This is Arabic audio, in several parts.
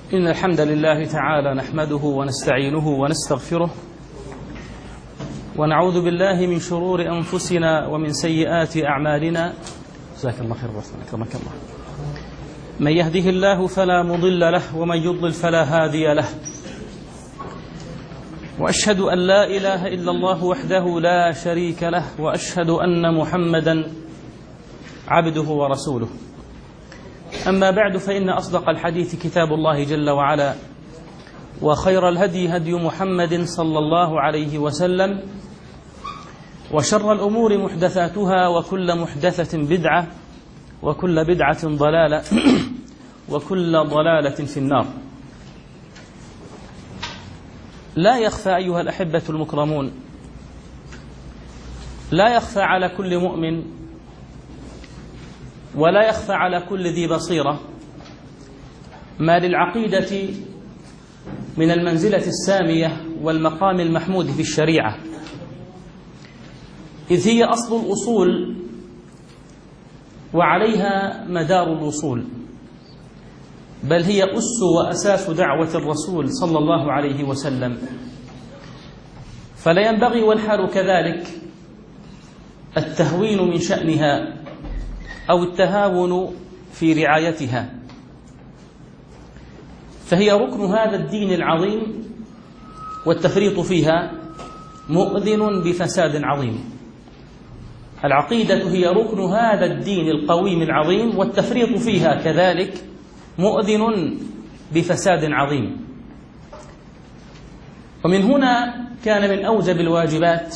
إن الحمد لله تعالى نحمده ونستعينه ونستغفره ونعوذ بالله من شرور أنفسنا ومن سيئات أعمالنا. جزاك الله خير أكرمك الله. من يهده الله فلا مضل له ومن يضلل فلا هادي له، وأشهد أن لا إله إلا الله وحده لا شريك له، وأشهد أن محمدا عبده ورسوله. أما بعد، فإن أصدق الحديث كتاب الله جل وعلا، وخير الهدي هدي محمد صلى الله عليه وسلم، وشر الأمور محدثاتها، وكل محدثة بدعة، وكل بدعة ضلالة، وكل ضلالة في النار. لا يخفى أيها الأحبة المكرمون، لا يخفى على كل مؤمن ولا يخفى على كل ذي بصيرة ما للعقيدة من المنزلة السامية والمقام المحمود في الشريعة، إذ هي أصل الأصول وعليها مدار الوصول، بل هي أس وأساس دعوة الرسول صلى الله عليه وسلم. فلا ينبغي والحال كذلك التهوين من شأنها أو التهاون في رعايتها، فهي ركن هذا الدين العظيم، والتفريط فيها مؤذن بفساد عظيم. العقيدة هي ركن هذا الدين القويم العظيم، والتفريط فيها كذلك مؤذن بفساد عظيم. ومن هنا كان من أوجب الواجبات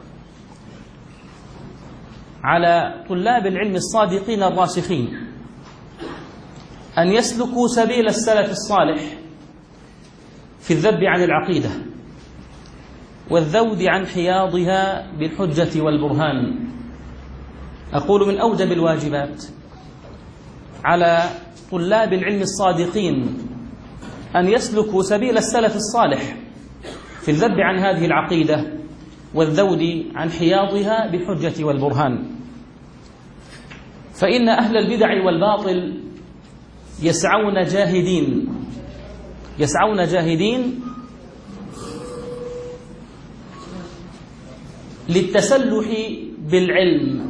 على طلاب العلم الصادقين الراسخين أن يسلكوا سبيل السلف الصالح في الذب عن العقيدة والذود عن حياضها بالحجة والبرهان. أقول من أوجب الواجبات على طلاب العلم الصادقين أن يسلكوا سبيل السلف الصالح في الذب عن هذه العقيدة والذود عن حياضها بالحجة والبرهان. فإن أهل البدع والباطل يسعون جاهدين للتسلح بالعلم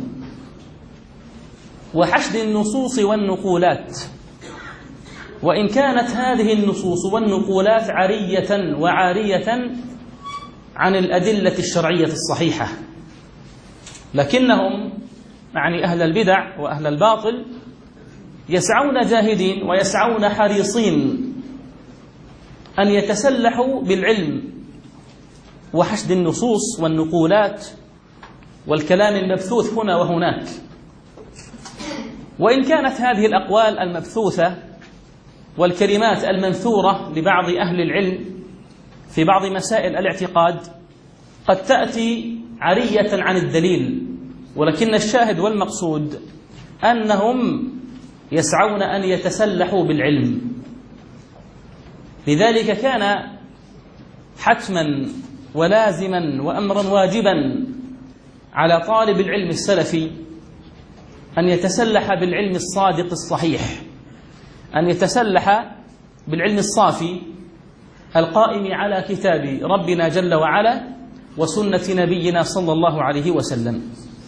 وحشد النصوص والنقولات، وإن كانت هذه النصوص والنقولات عارية وعارية عن الأدلة الشرعية الصحيحة، لكنهم يعني أهل البدع وأهل الباطل يسعون جاهدين ويسعون حريصين أن يتسلحوا بالعلم وحشد النصوص والنقولات والكلام المبثوث هنا وهناك. وإن كانت هذه الأقوال المبثوثة والكلمات المنثورة لبعض أهل العلم في بعض مسائل الاعتقاد قد تأتي عرية عن الدليل، ولكن الشاهد والمقصود أنهم يسعون أن يتسلحوا بالعلم. لذلك كان حتما ولازما وأمرا واجبا على طالب العلم السلفي أن يتسلح بالعلم الصادق الصحيح، أن يتسلح بالعلم الصافي القائم على كتاب ربنا جل وعلا وسنة نبينا صلى الله عليه وسلم.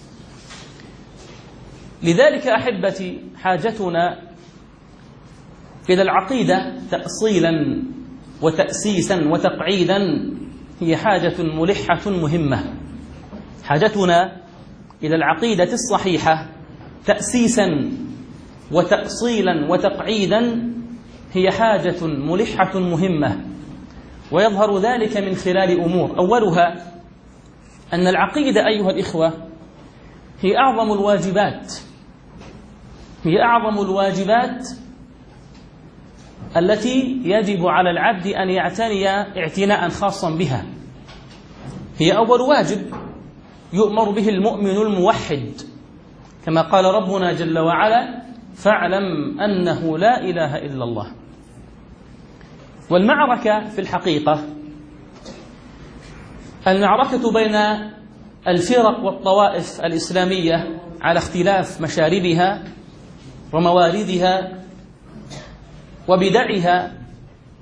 لذلك أحبتي، حاجتنا إلى العقيدة تأصيلا وتأسيسا وتقعيدا هي حاجة ملحة مهمة. حاجتنا إلى العقيدة الصحيحة تأسيسا وتأصيلا وتقعيدا هي حاجة ملحة مهمة، ويظهر ذلك من خلال أمور. أولها أن العقيدة أيها الإخوة هي أعظم الواجبات التي يجب على العبد أن يعتني اعتناء خاصا بها. هي أول واجب يؤمر به المؤمن الموحد، كما قال ربنا جل وعلا: فاعلم أنه لا إله إلا الله. والمعركة في الحقيقة المعركة بين الفرق والطوائف الإسلامية على اختلاف مشاربها ومواردها وبدعها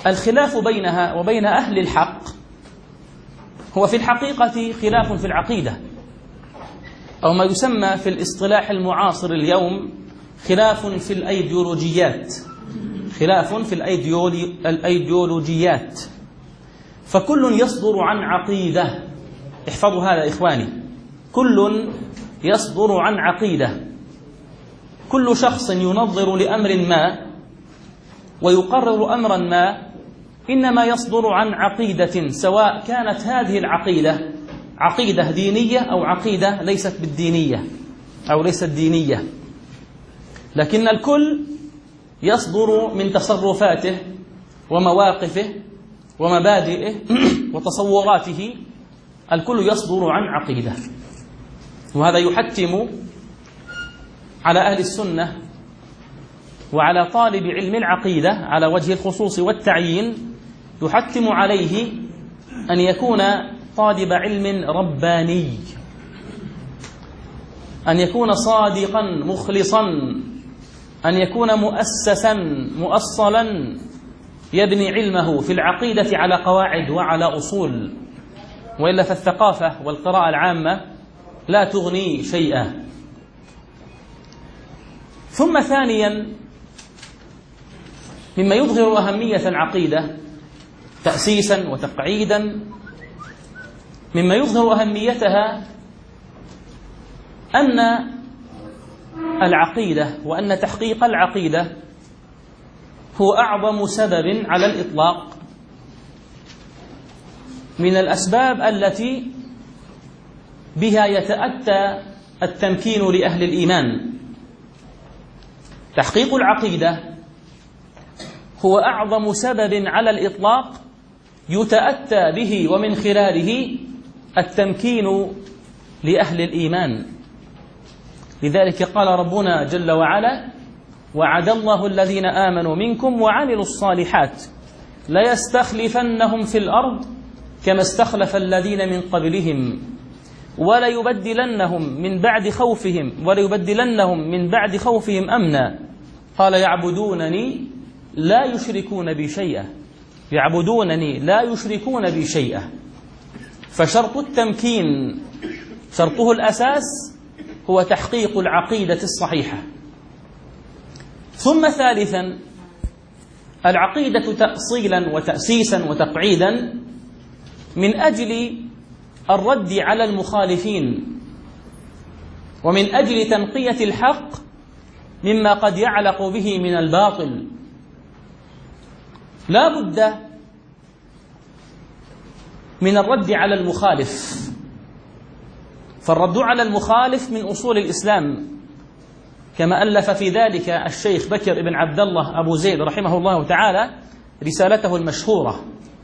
الخلاف بينها وبين أهل الحق هو في الحقيقة خلاف في العقيدة، أو ما يسمى في الاصطلاح المعاصر اليوم خلاف في الأيديولوجيات. خلاف في الأيديولوجيات، فكل يصدر عن عقيدة. احفظوا هذا إخواني، كل يصدر عن عقيدة. كل شخص ينظر لأمر ما ويقرر أمرا ما إنما يصدر عن عقيدة، سواء كانت هذه العقيدة عقيدة دينية أو عقيدة ليست بالدينية أو ليست دينية، لكن الكل يصدر من تصرفاته ومواقفه ومبادئه وتصوراته، الكل يصدر عن عقيدة. وهذا يحتم على أهل السنة وعلى طالب علم العقيدة على وجه الخصوص والتعيين، يحتم عليه أن يكون طالب علم رباني، أن يكون صادقا مخلصا، أن يكون مؤسسا مؤصلا، يبني علمه في العقيدة على قواعد وعلى أصول، وإلا فالثقافة والقراءة العامة لا تغني شيئا. ثم ثانيا، مما يظهر أهمية العقيدة تأسيسا وتقعيدا، مما يظهر أهميتها أن العقيدة وأن تحقيق العقيدة هو أعظم سبب على الإطلاق من الأسباب التي بها يتأتى التمكين لأهل الإيمان. تحقيق العقيدة هو أعظم سبب على الإطلاق يتأتى به ومن خلاله التمكين لأهل الإيمان. لذلك قال ربنا جل وعلا: وعد الله الذين آمنوا منكم وعملوا الصالحات ليستخلفنهم في الأرض كما استخلف الذين من قبلهم وليبدلنهم من بعد خوفهم أمنا قال يعبدونني لا يشركون بي شيئا. فشرط التمكين، شرطه الأساس هو تحقيق العقيدة الصحيحة. ثم ثالثا، العقيدة تأصيلا وتأسيسا وتقعيدا من أجل الرد على المخالفين، ومن أجل تنقية الحق مما قد يعلق به من الباطل. لا بد من الرد على المخالف، فالرد على المخالف من أصول الإسلام، كما ألف في ذلك الشيخ بكر بن عبد الله أبو زيد رحمه الله تعالى رسالته المشهورة.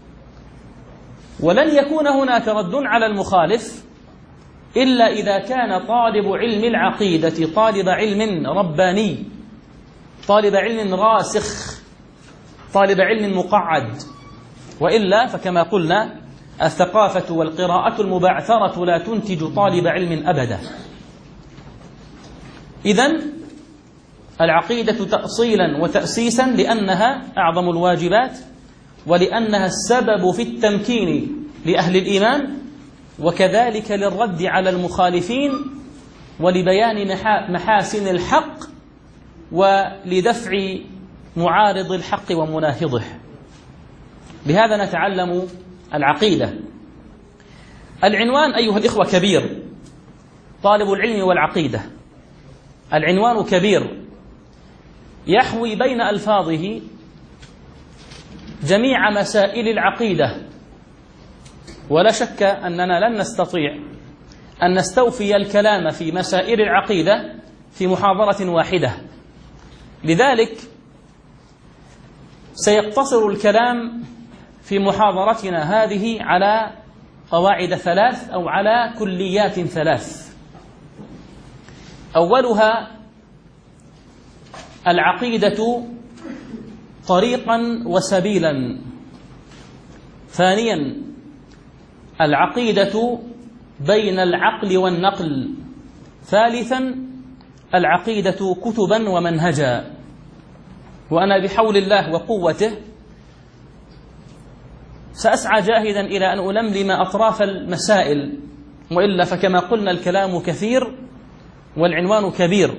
ولن يكون هناك رد على المخالف إلا إذا كان طالب علم العقيدة طالب علم رباني، طالب علم راسخ، طالب علم مقعد، وإلا فكما قلنا الثقافة والقراءة المبعثرة لا تنتج طالب علم أبدا. إذن العقيدة تأصيلا وتأسيسا لأنها أعظم الواجبات، ولأنها السبب في التمكين لأهل الإيمان، وكذلك للرد على المخالفين ولبيان محاسن الحق ولدفع معارض الحق ومناهضه. بهذا نتعلم العقيدة. العنوان أيها الإخوة كبير، طالب العلم والعقيدة، العنوان كبير يحوي بين ألفاظه جميع مسائل العقيدة، ولا شك أننا لن نستطيع أن نستوفي الكلام في مسائل العقيدة في محاضرة واحدة، لذلك سيقتصر الكلام في محاضرتنا هذه على قواعد ثلاث أو على كليات ثلاث. أولها العقيدة طريقا وسبيلا. ثانيا العقيدة بين العقل والنقل. ثالثا العقيدة كتبا ومنهجا. وأنا بحول الله وقوته سأسعى جاهدا إلى أن ألملم أطراف المسائل، وإلا فكما قلنا الكلام كثير والعنوان كبير.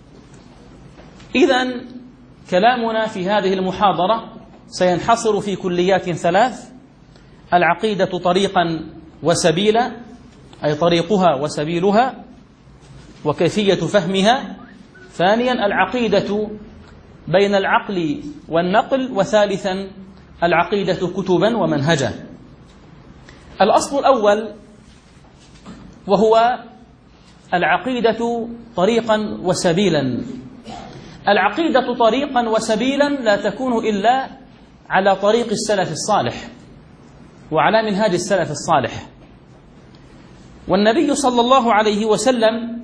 إذن كلامنا في هذه المحاضرة سينحصر في كليات ثلاث: العقيدة طريقا وسبيلا، أي طريقها وسبيلها وكيفية فهمها. ثانيا العقيدة بين العقل والنقل. وثالثا العقيدة كتبا ومنهجا. الأصل الأول وهو العقيدة طريقا وسبيلا. العقيدة طريقا وسبيلا لا تكون إلا على طريق السلف الصالح وعلى منهاج السلف الصالح. والنبي صلى الله عليه وسلم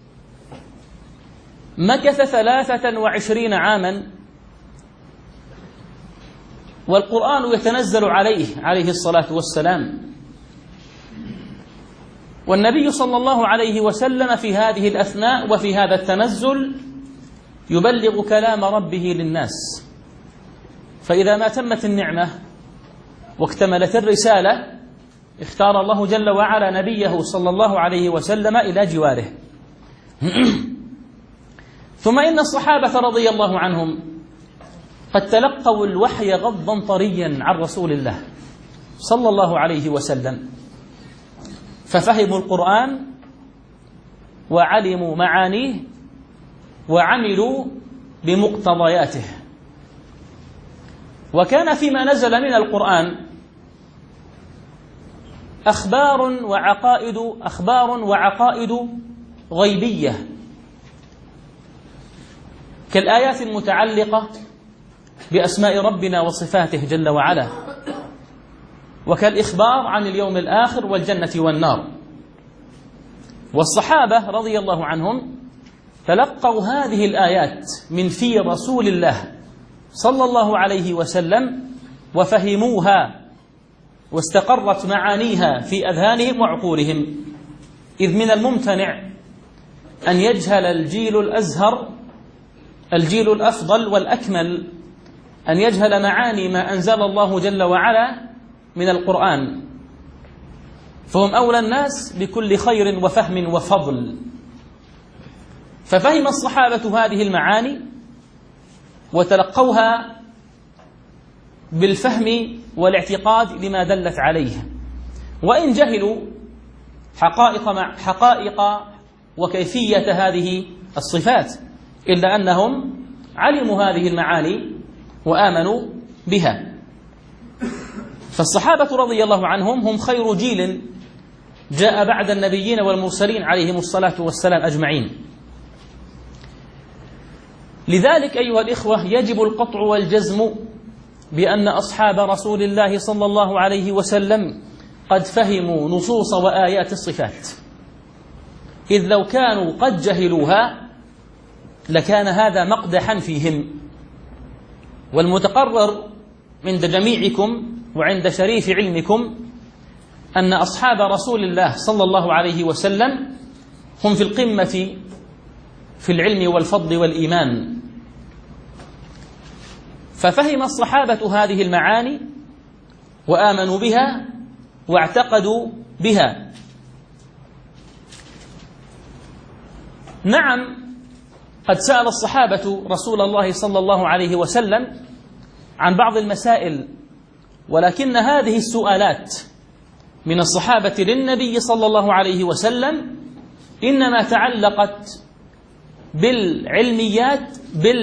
مكث 23 عاما والقرآن يتنزل عليه الصلاة والسلام، والنبي صلى الله عليه وسلم في هذه الأثناء وفي هذا التنزل يبلغ كلام ربه للناس. فإذا ما تمت النعمة واكتملت الرسالة اختار الله جل وعلا نبيه صلى الله عليه وسلم إلى جواره. ثم إن الصحابة رضي الله عنهم قد تلقوا الوحي غضا طريا عن رسول الله صلى الله عليه وسلم، ففهموا القرآن وعلموا معانيه وعملوا بمقتضياته. وكان فيما نزل من القرآن أخبار وعقائد غيبية كالآيات المتعلقة بأسماء ربنا وصفاته جل وعلا، وكالإخبار عن اليوم الآخر والجنة والنار. والصحابة رضي الله عنهم تلقوا هذه الآيات من في رسول الله صلى الله عليه وسلم وفهموها واستقرت معانيها في أذهانهم وعقولهم. إذ من الممتنع أن يجهل الجيل الأزهر، الجيل الأفضل والأكمل، أن يجهل معاني ما أنزل الله جل وعلا من القرآن، فهم أولى الناس بكل خير وفهم وفضل. ففهم الصحابة هذه المعاني وتلقوها بالفهم والاعتقاد لما دلت عليه، وإن جهلوا حقائق وكيفية هذه الصفات إلا أنهم علموا هذه المعاني وآمنوا بها. فالصحابة رضي الله عنهم هم خير جيل جاء بعد النبيين والمرسلين عليهم الصلاة والسلام أجمعين. لذلك أيها الإخوة يجب القطع والجزم بأن أصحاب رسول الله صلى الله عليه وسلم قد فهموا نصوص وآيات الصفات، إذ لو كانوا قد جهلوها لكان هذا مقدحا فيهم. والمتقرر عند جميعكم وعند شريف علمكم أن أصحاب رسول الله صلى الله عليه وسلم هم في القمة في العلم والفضل والإيمان. ففهم الصحابة هذه المعاني وآمنوا بها واعتقدوا بها. نعم، قد سأل الصحابة رسول الله صلى الله عليه وسلم عن بعض المسائل، ولكن هذه السؤالات من الصحابة للنبي صلى الله عليه وسلم إنما تعلقت بالعلميات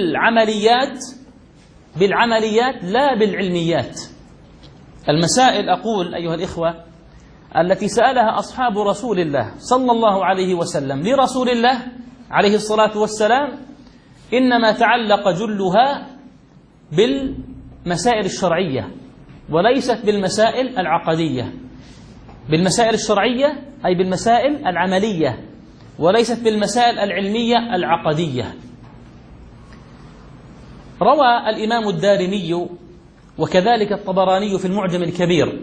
بالعمليات لا بالعلميات. المسائل أقول أيها الإخوة التي سألها أصحاب رسول الله صلى الله عليه وسلم لرسول الله عليه الصلاة والسلام إنما تعلق جلها بالمسائل الشرعية وليست بالمسائل العقدية. بالمسائل الشرعية أي بالمسائل العملية وليست بالمسائل العلمية العقدية. روى الإمام الدارمي وكذلك الطبراني في المعجم الكبير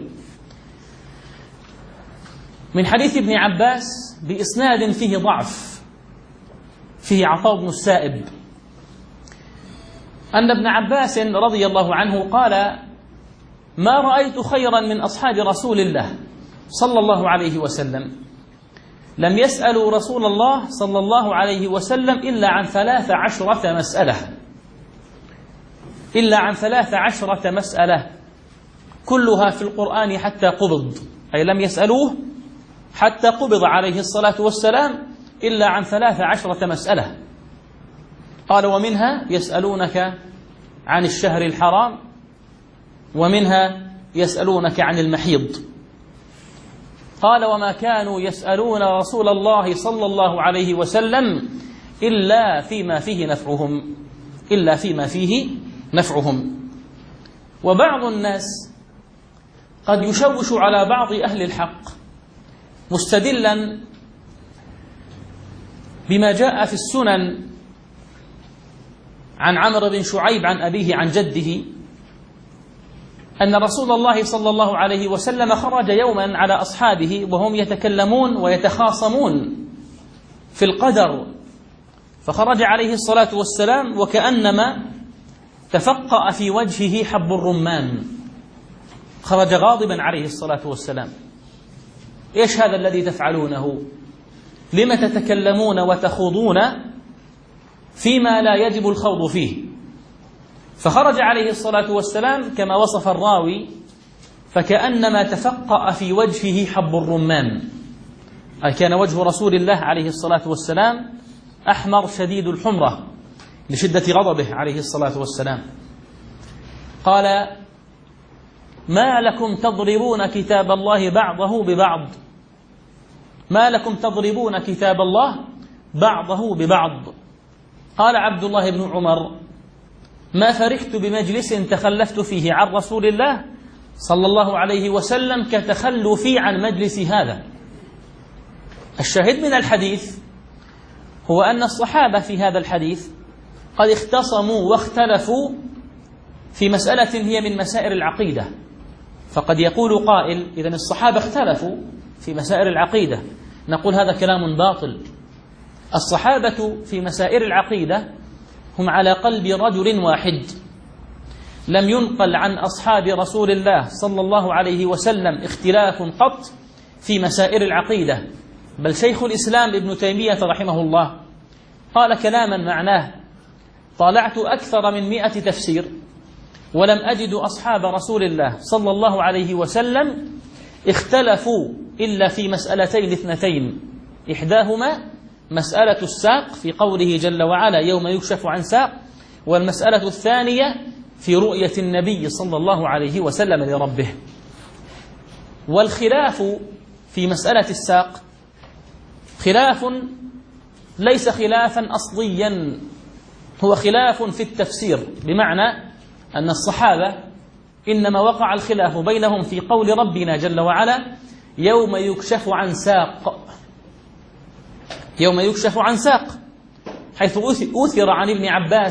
من حديث ابن عباس بإسناد فيه ضعف، فيه عطاء بن السائب، أن ابن عباس رضي الله عنه قال: ما رأيت خيرا من أصحاب رسول الله صلى الله عليه وسلم لم يسألوا رسول الله صلى الله عليه وسلم إلا عن 13 مسألة، إلا عن 13 مسألة كلها في القرآن حتى قبض، أي لم يسألوه حتى قبض عليه الصلاة والسلام إلا عن 13 مسألة. قال: ومنها يسألونك عن الشهر الحرام، ومنها يسألونك عن المحيض. قال: وما كانوا يسألون رسول الله صلى الله عليه وسلم إلا فيما فيه نفعهم، إلا فيما فيه نفعهم. وبعض الناس قد يشوش على بعض أهل الحق مستدلا بما جاء في السنن عن عمرو بن شعيب عن أبيه عن جده أن رسول الله صلى الله عليه وسلم خرج يوما على أصحابه وهم يتكلمون ويتخاصمون في القدر، فخرج عليه الصلاة والسلام وكأنما تفقأ في وجهه حب الرمان، خرج غاضبا عليه الصلاة والسلام: إيش هذا الذي تفعلونه؟ لم تتكلمون وتخوضون فيما لا يجب الخوض فيه؟ فخرج عليه الصلاة والسلام كما وصف الراوي فكأنما تفقأ في وجهه حب الرمان، أي كان وجه رسول الله عليه الصلاة والسلام أحمر شديد الحمرة لشدة غضبه عليه الصلاة والسلام. قال: ما لكم تضربون كتاب الله بعضه ببعض، ما لكم تضربون كتاب الله بعضه ببعض. قال عبد الله بن عمر: ما فرحت بمجلس تخلفت فيه عن رسول الله صلى الله عليه وسلم كتخلفي عن مجلس هذا. الشاهد من الحديث هو أن الصحابة في هذا الحديث قد اختصموا واختلفوا في مسألة هي من مسائل العقيدة. فقد يقول قائل: إذن الصحابة اختلفوا في مسائل العقيدة. نقول: هذا كلام باطل. الصحابة في مسائل العقيدة هم على قلب رجل واحد، لم ينقل عن أصحاب رسول الله صلى الله عليه وسلم اختلاف قط في مسائل العقيدة، بل شيخ الإسلام ابن تيمية رحمه الله قال كلاما معناه: طالعت أكثر من 100 تفسير ولم أجد أصحاب رسول الله صلى الله عليه وسلم اختلفوا إلا في مسألتين اثنتين، إحداهما مسألة الساق في قوله جل وعلا: يوم يكشف عن ساق، والمسألة الثانية في رؤية النبي صلى الله عليه وسلم لربه. والخلاف في مسألة الساق خلاف ليس خلافا أصليا، هو خلاف في التفسير، بمعنى أن الصحابة إنما وقع الخلاف بينهم في قول ربنا جل وعلا: يوم يكشف عن ساق، يوم يكشف عن ساق، حيث أثر عن ابن عباس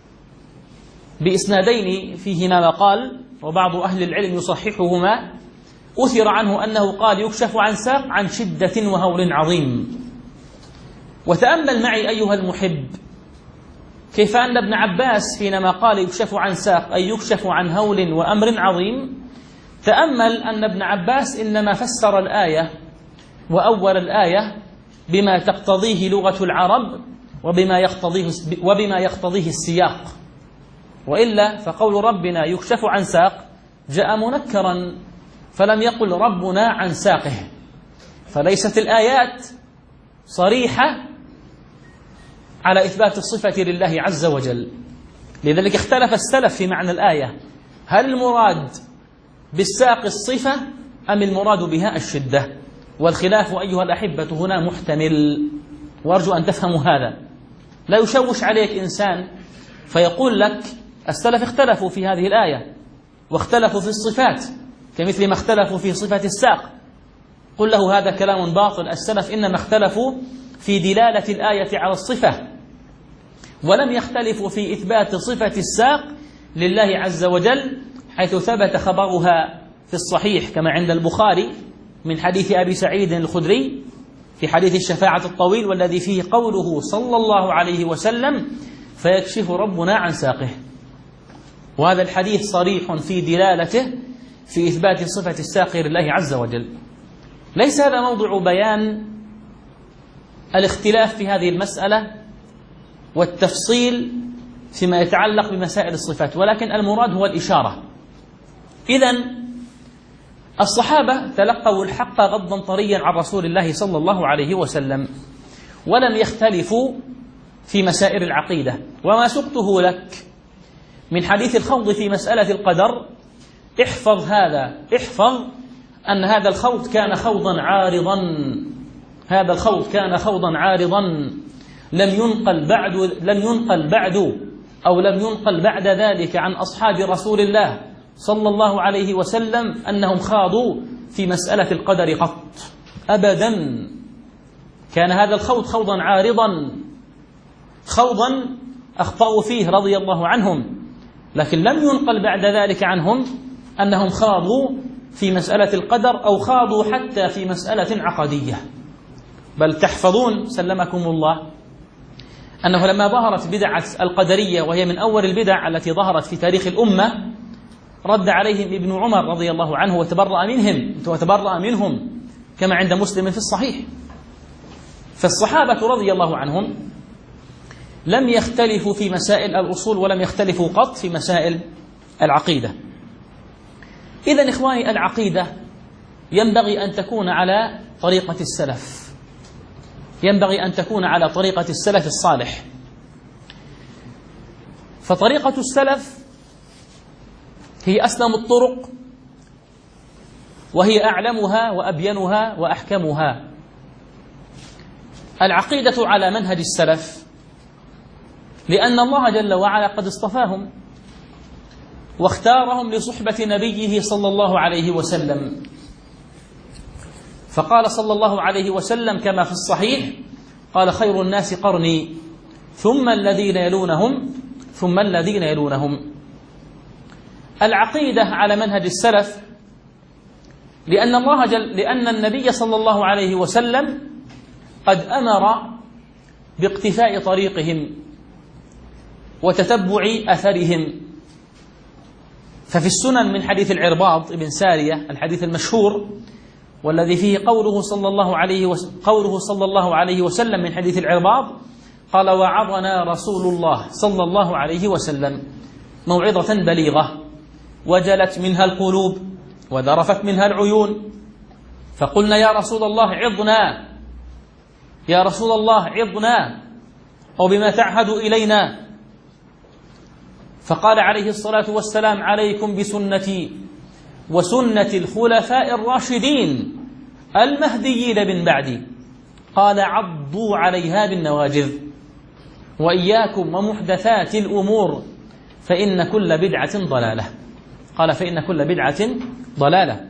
بإسنادين فيهما مقال وبعض أهل العلم يصححهما، أثر عنه أنه قال: يكشف عن ساق عن شدة وهول عظيم. وتأمل معي أيها المحب كيف أن ابن عباس حينما قال يكشف عن ساق أي يكشف عن هول وأمر عظيم، تأمل أن ابن عباس إنما فسر الآية وأول الآية بما تقتضيه لغة العرب وبما يقتضيه السياق، وإلا فقول ربنا يكشف عن ساق جاء منكرا فلم يقل ربنا عن ساقه، فليست الآيات صريحة على إثبات الصفة لله عز وجل. لذلك اختلف السلف في معنى الآية: هل المراد بالساق الصفة أم المراد بها الشدة؟ والخلاف أيها الأحبة هنا محتمل، وأرجو أن تفهموا هذا. لا يشوش عليك إنسان فيقول لك السلف اختلفوا في هذه الآية واختلفوا في الصفات كمثل ما اختلفوا في صفة الساق. قل له هذا كلام باطل، السلف إنما اختلفوا في دلالة الآية على الصفة، ولم يختلفوا في إثبات صفة الساق لله عز وجل، حيث ثبت خبرها في الصحيح كما عند البخاري من حديث أبي سعيد الخدري في حديث الشفاعة الطويل، والذي فيه قوله صلى الله عليه وسلم: فيكشف ربنا عن ساقه. وهذا الحديث صريح في دلالته في إثبات صفة الساقي لله عز وجل. ليس هذا موضع بيان الاختلاف في هذه المسألة والتفصيل فيما يتعلق بمسائل الصفات، ولكن المراد هو الإشارة. إذن الصحابة تلقوا الحق غضا طريا عن رسول الله صلى الله عليه وسلم، ولم يختلفوا في مسائل العقيدة. وما سقته لك من حديث الخوض في مسألة القدر، احفظ هذا، احفظ أن هذا الخوض كان خوضا عارضا، هذا الخوض كان خوضا عارضا لم ينقل بعد ذلك عن أصحاب رسول الله صلى الله عليه وسلم أنهم خاضوا في مسألة القدر قط أبدا. كان هذا الخوض خوضا عارضا، خوضا أخطأوا فيه رضي الله عنهم، لكن لم ينقل بعد ذلك عنهم أنهم خاضوا في مسألة القدر أو خاضوا حتى في مسألة عقدية. بل تحفظون سلمكم الله أنه لما ظهرت بدعة القدرية، وهي من أول البدع التي ظهرت في تاريخ الأمة، رد عليهم ابن عمر رضي الله عنه وتبرأ منهم كما عند مسلم في الصحيح. فالصحابة رضي الله عنهم لم يختلفوا في مسائل الأصول، ولم يختلفوا قط في مسائل العقيدة. إذن إخواني، العقيدة ينبغي أن تكون على طريقة السلف، ينبغي أن تكون على طريقة السلف الصالح. فطريقة السلف هي أسلم الطرق، وهي أعلمها وأبينها وأحكمها. العقيدة على منهج السلف، لأن الله جل وعلا قد اصطفاهم واختارهم لصحبة نبيه صلى الله عليه وسلم. فقال صلى الله عليه وسلم كما في الصحيح، قال: خير الناس قرني ثم الذين يلونهم ثم الذين يلونهم. العقيدة على منهج السلف لأن النبي صلى الله عليه وسلم قد أمر باقتفاء طريقهم وتتبع أثرهم. ففي السنن من حديث العرباض بن سارية الحديث المشهور، والذي فيه قوله صلى الله عليه وسلم من حديث العرباض، قال: وعظنا رسول الله صلى الله عليه وسلم موعظة بليغة وجلت منها القلوب وذرفت منها العيون. فقلنا: يا رسول الله عظنا، يا رسول الله عظنا، أو بما تعهد إلينا. فقال عليه الصلاة والسلام: عليكم بسنتي وسنة الخلفاء الراشدين المهديين من بعدي. قال: عضوا عليها بالنواجذ، وإياكم ومحدثات الأمور فإن كل بدعة ضلالة. قال: فإن كل بدعة ضلالة.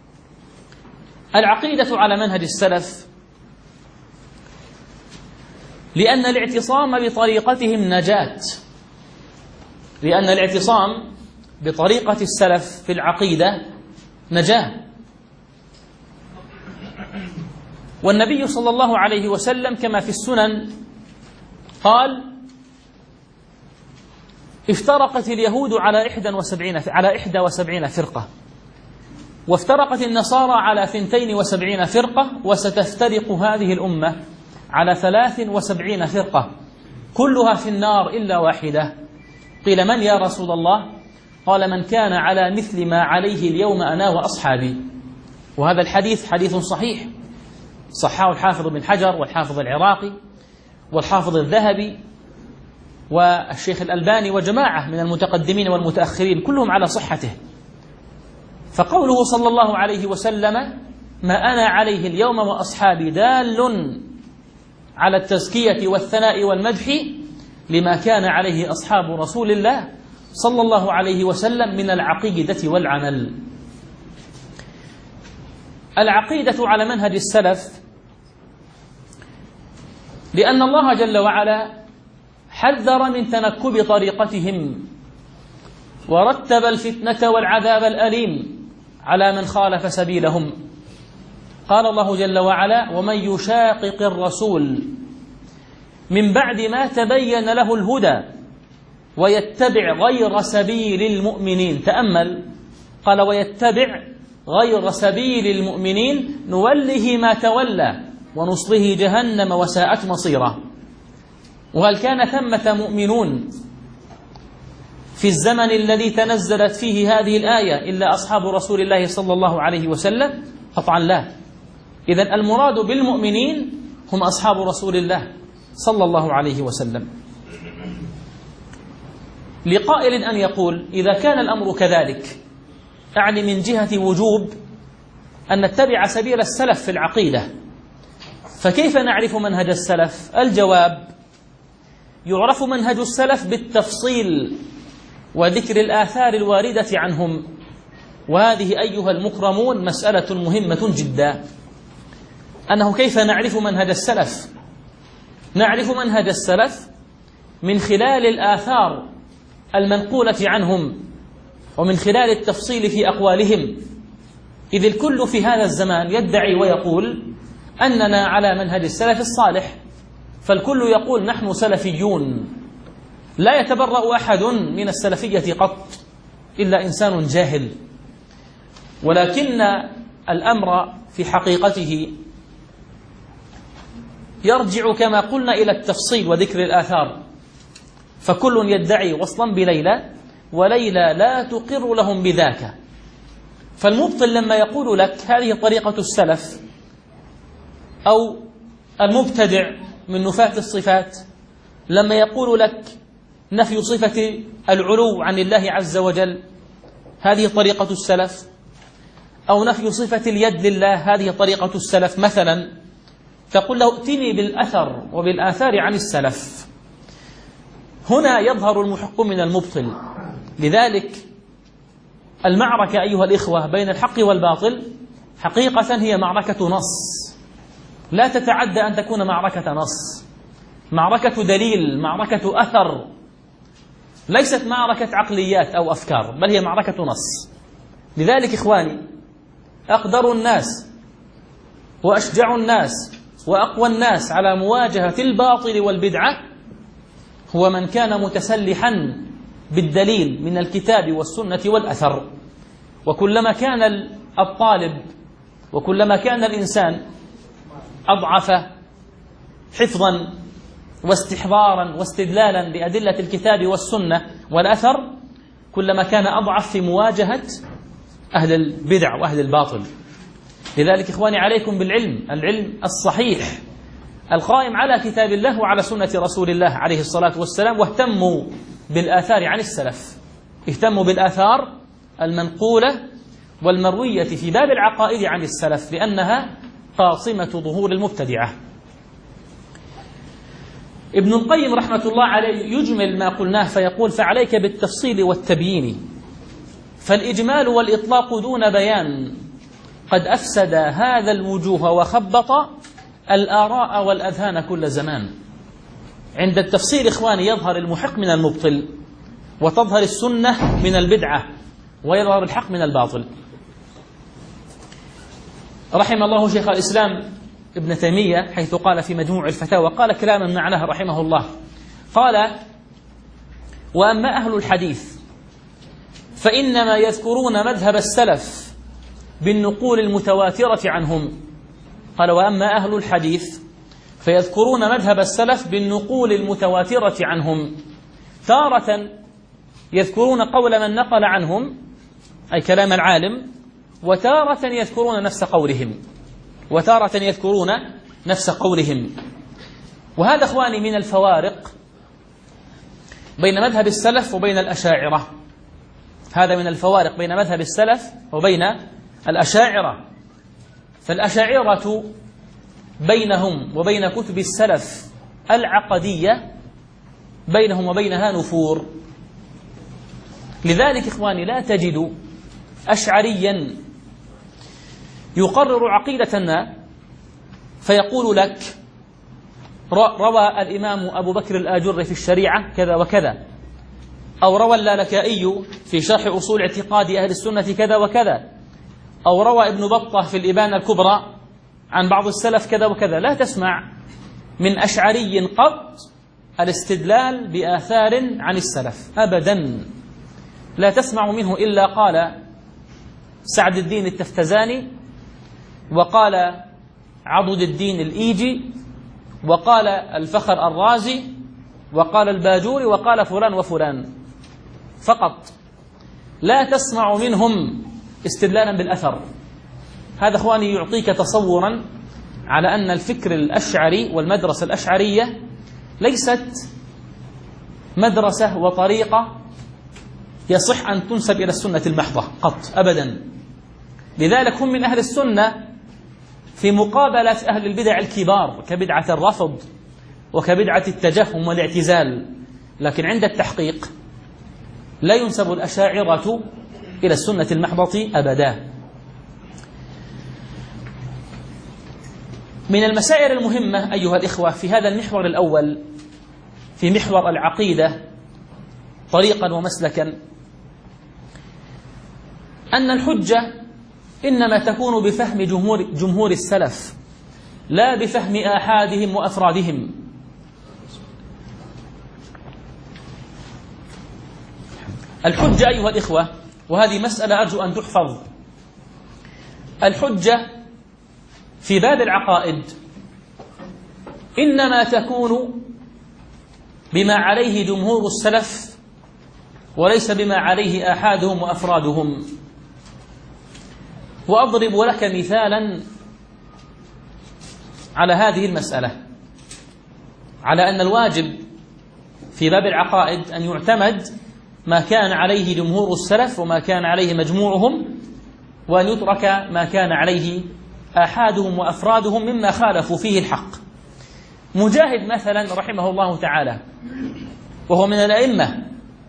العقيدة على منهج السلف لأن الاعتصام بطريقتهم نجاة، لأن الاعتصام بطريقة السلف في العقيدة نجاة. والنبي صلى الله عليه وسلم كما في السنن قال: افترقت اليهود على 71 فرقة، وافترقت النصارى على 72 فرقة، وستفترق هذه الأمة على 73 فرقة كلها في النار إلا واحدة. قيل: من يا رسول الله؟ قال: من كان على مثل ما عليه اليوم أنا وأصحابي. وهذا الحديث حديث صحيح، صححه الحافظ بن حجر والحافظ العراقي والحافظ الذهبي والشيخ الألباني وجماعة من المتقدمين والمتأخرين، كلهم على صحته. فقوله صلى الله عليه وسلم: ما أنا عليه اليوم وأصحابي، دال على التزكية والثناء والمدح لما كان عليه أصحاب رسول الله صلى الله عليه وسلم من العقيدة والعمل. العقيدة على منهج السلف لأن الله جل وعلا حذر من تنكب طريقتهم، ورتب الفتنة والعذاب الأليم على من خالف سبيلهم. قال الله جل وعلا: ومن يشاقق الرسول من بعد ما تبين له الهدى ويتبع غير سبيل المؤمنين. تأمل قال ويتبع غير سبيل المؤمنين نوله ما تولى ونصله جهنم وساءت مصيره. وهل كان ثمة مؤمنون في الزمن الذي تنزلت فيه هذه الآية إلا أصحاب رسول الله صلى الله عليه وسلم؟ قطعا لا. إذن المراد بالمؤمنين هم أصحاب رسول الله صلى الله عليه وسلم. لقائل أن يقول إذا كان الأمر كذلك، أعني من جهة وجوب أن نتبع سبيل السلف في العقيدة، فكيف نعرف منهج السلف؟ الجواب: يعرف منهج السلف بالتفصيل وذكر الآثار الواردة عنهم، وهذه أيها المكرمون مسألة مهمة جدا، أنه كيف نعرف منهج السلف؟ نعرف منهج السلف من خلال الآثار المنقولة عنهم ومن خلال التفصيل في أقوالهم، إذ الكل في هذا الزمان يدعي ويقول أننا على منهج السلف الصالح، فالكل يقول نحن سلفيون، لا يتبرأ أحد من السلفية قط إلا إنسان جاهل. ولكن الأمر في حقيقته يرجع كما قلنا إلى التفصيل وذكر الآثار، فكل يدعي وصلا بليلى وليلى لا تقر لهم بذاك. فالمبطل لما يقول لك هذه طريقة السلف، أو المبتدع من نفاة الصفات لما يقول لك نفي صفة العلو عن الله عز وجل هذه طريقة السلف، أو نفي صفة اليد لله هذه طريقة السلف مثلا، تقول له ائتني بالأثر وبالآثار عن السلف. هنا يظهر المحق من المبطل. لذلك المعركة أيها الإخوة بين الحق والباطل حقيقة هي معركة نص، لا تتعدى أن تكون معركة نص، معركة دليل، معركة أثر، ليست معركة عقليات أو أفكار، بل هي معركة نص. لذلك إخواني أقدر الناس وأشجع الناس وأقوى الناس على مواجهة الباطل والبدعة هو من كان متسلحا بالدليل من الكتاب والسنة والأثر. وكلما كان الطالب وكلما كان الإنسان أضعف حفظا واستحضارا واستدلالا بأدلة الكتاب والسنة والأثر، كلما كان أضعف في مواجهة أهل البدع وأهل الباطل. لذلك إخواني عليكم بالعلم، العلم الصحيح القائم على كتاب الله وعلى سنة رسول الله عليه الصلاة والسلام، واهتموا بالآثار عن السلف، اهتموا بالآثار المنقولة والمروية في باب العقائد عن السلف، لأنها قاصمة ظهور المبتدعة. ابن القيم رحمة الله عليه يجمل ما قلناه فيقول: فعليك بالتفصيل والتبيين، فالإجمال والإطلاق دون بيان قد أفسد هذا الوجوه وخبط الآراء والأذهان كل زمان. عند التفصيل إخواني يظهر المحق من المبطل، وتظهر السنة من البدعة، ويظهر الحق من الباطل. رحم الله شيخ الإسلام ابن تيمية حيث قال في مجموع الفتاوى، قال كلاما معناه رحمه الله، قال: وأما أهل الحديث فإنما يذكرون مذهب السلف بالنقول المتواترة عنهم. قال: وأما أهل الحديث فيذكرون مذهب السلف بالنقول المتواترة عنهم، تارة يذكرون قول من نقل عنهم أي كلام العالم، وتارة يذكرون نفس قولهم. وهذا إخواني من الفوارق بين مذهب السلف وبين الأشاعرة، هذا من الفوارق بين مذهب السلف وبين الأشاعرة. فالأشاعرة بينهم وبين كتب السلف العقدية بينهم وبينها نفور. لذلك إخواني لا تجد أشعريا يقرر عقيدة ما فيقول لك روى الإمام أبو بكر الآجر في الشريعة كذا وكذا، أو روى اللالكائي في شرح أصول اعتقاد أهل السنة كذا وكذا، أو روى ابن بطة في الإبانة الكبرى عن بعض السلف كذا وكذا. لا تسمع من أشعري قط الاستدلال بآثار عن السلف أبدا، لا تسمع منه إلا قال سعد الدين التفتزاني، وقال عضد الدين الإيجي، وقال الفخر الرازي، وقال الباجوري، وقال فلان وفلان فقط. لا تسمع منهم استدلالا بالأثر. هذا أخواني يعطيك تصورا على أن الفكر الأشعري والمدرسة الأشعرية ليست مدرسة وطريقة يصح أن تنسب إلى السنة المحضة قط أبدا. لذلك هم من أهل السنة في مقابلة أهل البدع الكبار كبدعة الرفض وكبدعة التجهم والاعتزال، لكن عند التحقيق لا ينسب الأشاعرة إلى السنة المحضة أبدا. من المسائل المهمة أيها الإخوة في هذا المحور الأول، في محور العقيدة طريقا ومسلكا، أن الحجة إنما تكون بفهم جمهور السلف لا بفهم آحادهم وأفرادهم. الحجة أيها الإخوة، وهذه مسألة أرجو أن تحفظ، الحجة في باب العقائد إنما تكون بما عليه جمهور السلف وليس بما عليه آحادهم وأفرادهم. وأضرب لك مثالا على هذه المسألة، على أن الواجب في باب العقائد أن يعتمد ما كان عليه جمهور السلف وما كان عليه مجموعهم، وأن يترك ما كان عليه آحادهم وأفرادهم مما خالفوا فيه الحق. مجاهد مثلا رحمه الله تعالى وهو من الأئمة،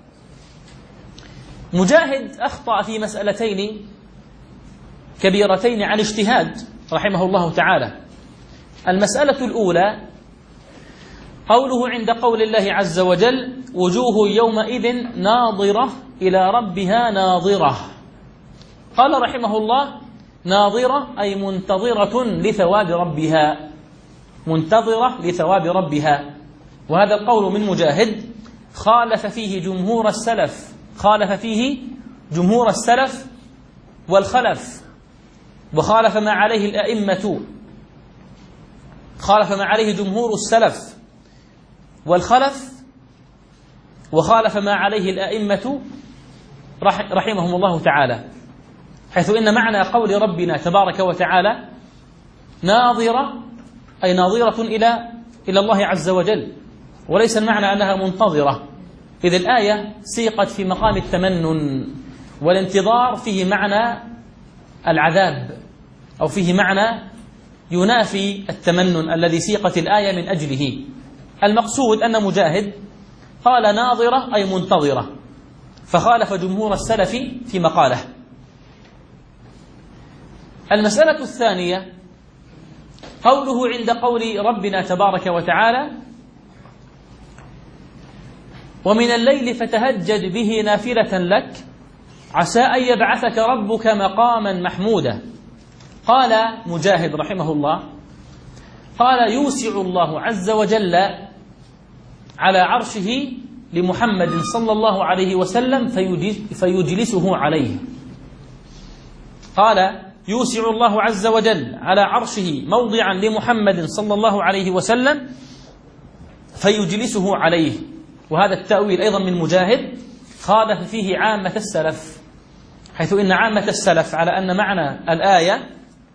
مجاهد أخطأ في مسألتين كبيرتين عن اجتهاد رحمه الله تعالى. المسألة الأولى قوله عند قول الله عز وجل: وجوه يومئذ ناظرة إلى ربها ناظرة. قال رحمه الله: ناظرة أي منتظرة لثواب ربها، منتظرة لثواب ربها. وهذا القول من مجاهد خالف فيه جمهور السلف، خالف فيه جمهور السلف والخلف، وخالف ما عليه الأئمة، خالف ما عليه جمهور السلف والخلف، وخالف ما عليه الأئمة رحمهم الله تعالى، حيث إن معنى قول ربنا تبارك وتعالى ناظرة أي ناظرة إلى الله عز وجل، وليس المعنى أنها منتظرة، إذ الآية سيقت في مقام التمنن، والانتظار فيه معنى العذاب، أو فيه معنى ينافي التمنن الذي سيقت الآية من أجله. المقصود أن مجاهد قال ناظرة أي منتظرة، فخالف جمهور السلف في مقاله. المسألة الثانية قوله عند قول ربنا تبارك وتعالى: ومن الليل فتهجد به نافلة لك عسى أن يبعثك ربك مقاما محمودا. قال مجاهد رحمه الله: قال يوسع الله عز وجل على عرشه لمحمد صلى الله عليه وسلم فيجلسه عليه. قال يوسع الله عز وجل على عرشه موضعا لمحمد صلى الله عليه وسلم فيجلسه عليه. وهذا التأويل أيضا من مجاهد خالف فيه عامة السلف، حيث إن عامة السلف على أن معنى الآية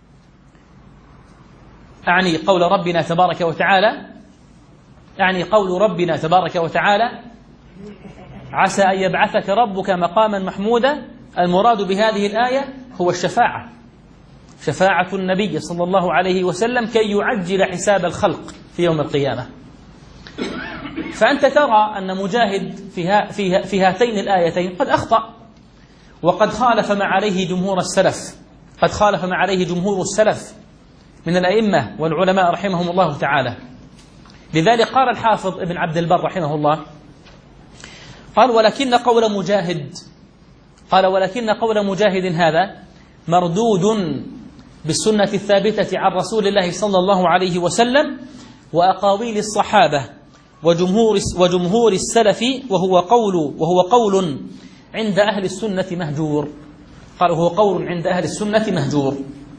أعني قول ربنا تبارك وتعالى، يعني قول ربنا تبارك وتعالى عسى أن يبعثك ربك مقاما محمودا، المراد بهذه الآية هو الشفاعة، شفاعة النبي صلى الله عليه وسلم كي يعجل حساب الخلق في يوم القيامة. فأنت ترى أن مجاهد في هاتين الآيتين قد أخطأ، وقد خالف ما عليه جمهور السلف، قد خالف ما عليه جمهور السلف من الأئمة والعلماء رحمهم الله تعالى. لذلك قال الحافظ ابن عبد البر رحمه الله، قال ولكن قول مجاهد هذا مردود بالسنة الثابتة عن رسول الله صلى الله عليه وسلم وأقاويل الصحابة وجمهور السلف، وهو قول عند أهل السنة مهجور. قال هو قول عند أهل السنة مهجور.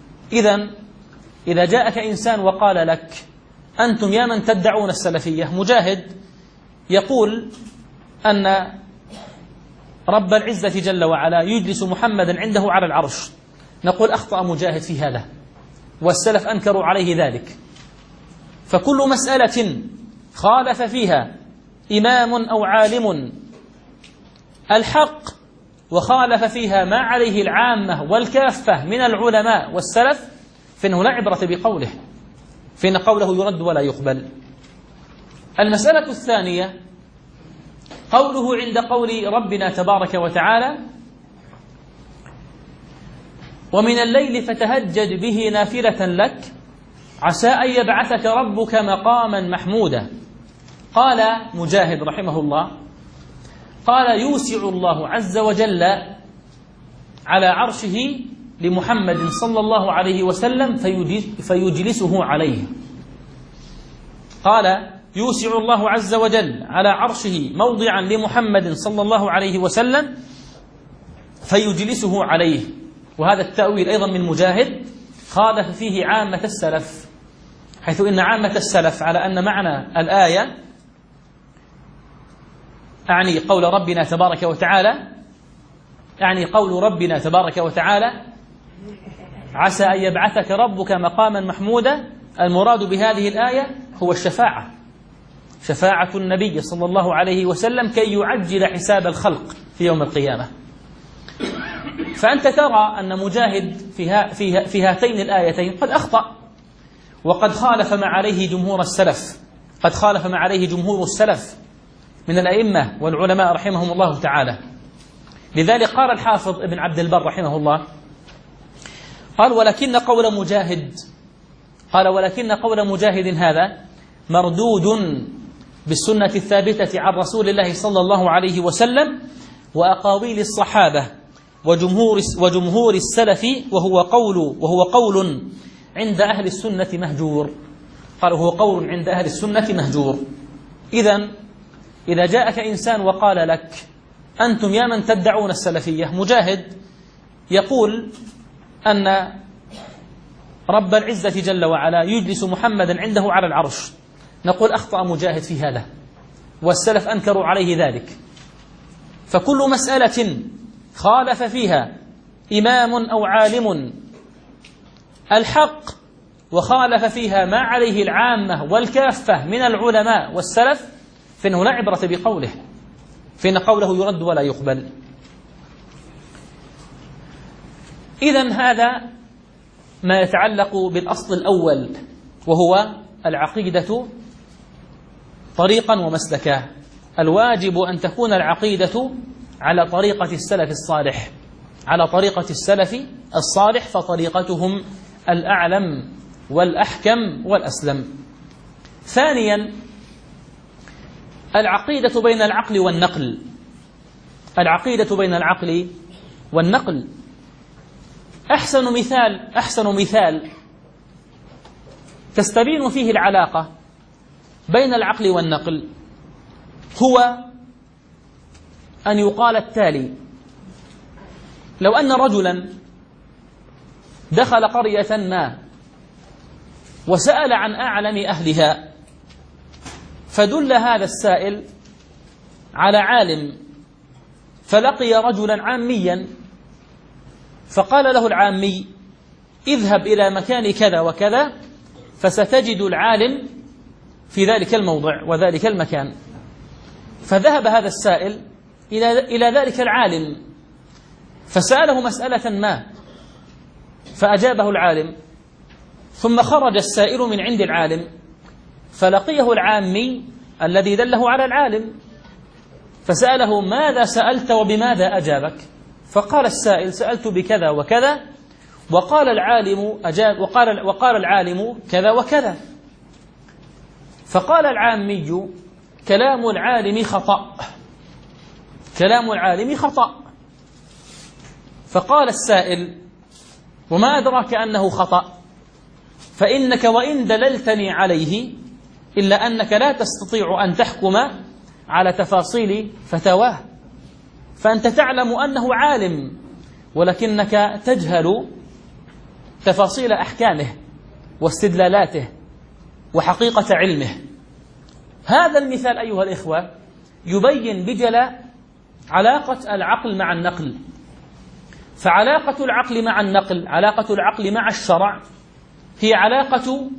إذا جاءك إنسان وقال لك أنتم يا من تدعون السلفية، مجاهد يقول أن رب العزة جل وعلا يجلس محمدا عنده على العرش، نقول أخطأ مجاهد في هذا، والسلف أنكروا عليه ذلك. فكل مسألة خالف فيها إمام أو عالم الحق وخالف فيها ما عليه العامة والكافة من العلماء والسلف فإنه لا عبرة بقوله، فإن قوله يرد ولا يقبل. المسألة الثانية قوله عند قول ربنا تبارك وتعالى ومن الليل فتهجد به نافلة لك عسى أن يبعثك ربك مقاما محمودا. قال مجاهد رحمه الله قال يوسع الله عز وجل على عرشه لمحمد صلى الله عليه وسلم فيجلسه عليه. قال يوسع الله عز وجل على عرشه موضعا لمحمد صلى الله عليه وسلم فيجلسه عليه. وهذا التأويل أيضا من مجاهد خالف فيه عامة السلف، حيث إن عامة السلف على أن معنى الآية أعني قول ربنا تبارك وتعالى عسى أن يبعثك ربك مقاما محمودا. المراد بهذه الآية هو الشفاعة، شفاعة النبي صلى الله عليه وسلم كي يعجل حساب الخلق في يوم القيامة. فأنت ترى أن مجاهد في هاتين الآيتين قد أخطأ، وقد خالف ما عليه جمهور السلف من الأئمة والعلماء رحمهم الله تعالى. لذلك قال الحافظ ابن عبد البر رحمه الله قال ولكن قول مجاهد هذا مردود بالسنة الثابتة عن رسول الله صلى الله عليه وسلم وأقاويل الصحابة وجمهور السلف وهو قول عند أهل السنة مهجور. قال هو قول عند أهل السنة مهجور. إذا جاءك إنسان وقال لك أنتم يا من تدعون السلفية، مجاهد يقول أن رب العزة جل وعلا يجلس محمدا عنده على العرش، نقول أخطأ مجاهد في هذا، والسلف أنكروا عليه ذلك. فكل مسألة خالف فيها إمام أو عالم الحق وخالف فيها ما عليه العامة والكافة من العلماء والسلف فإنه لا عبرة بقوله، فإن قوله يرد ولا يقبل. إذن هذا ما يتعلق بالأصل الأول، وهو العقيدة طريقا ومسلكا. الواجب أن تكون العقيدة على طريقة السلف الصالح، فطريقتهم الأعلم والأحكم والأسلم. ثانيا العقيدة بين العقل والنقل. أحسن مثال تستبين فيه العلاقة بين العقل والنقل هو أن يقال التالي: لو أن رجلا دخل قرية ما وسأل عن أعلم أهلها، فدل هذا السائل على عالم، فلقي رجلا عاميا فقال له العامي: اذهب إلى مكان كذا وكذا فستجد العالم في ذلك الموضع وذلك المكان. فذهب هذا السائل إلى ذلك العالم فسأله مسألة ما، فأجابه العالم، ثم خرج السائل من عند العالم فلقيه العامي الذي دله على العالم فسأله: ماذا سألت وبماذا أجابك؟ فقال السائل: سألت بكذا وكذا، وقال العالم كذا وكذا. فقال العامي: كلام العالم خطأ. فقال السائل: وما أدراك أنه خطأ؟ فإنك وإن دللتني عليه إلا أنك لا تستطيع أن تحكم على تفاصيل فتواه، فأنت تعلم أنه عالم ولكنك تجهل تفاصيل أحكامه واستدلالاته وحقيقة علمه. هذا المثال أيها الإخوة يبين بجلاء علاقة العقل مع النقل. فعلاقة العقل مع النقل، علاقة العقل مع الشرع، هي علاقة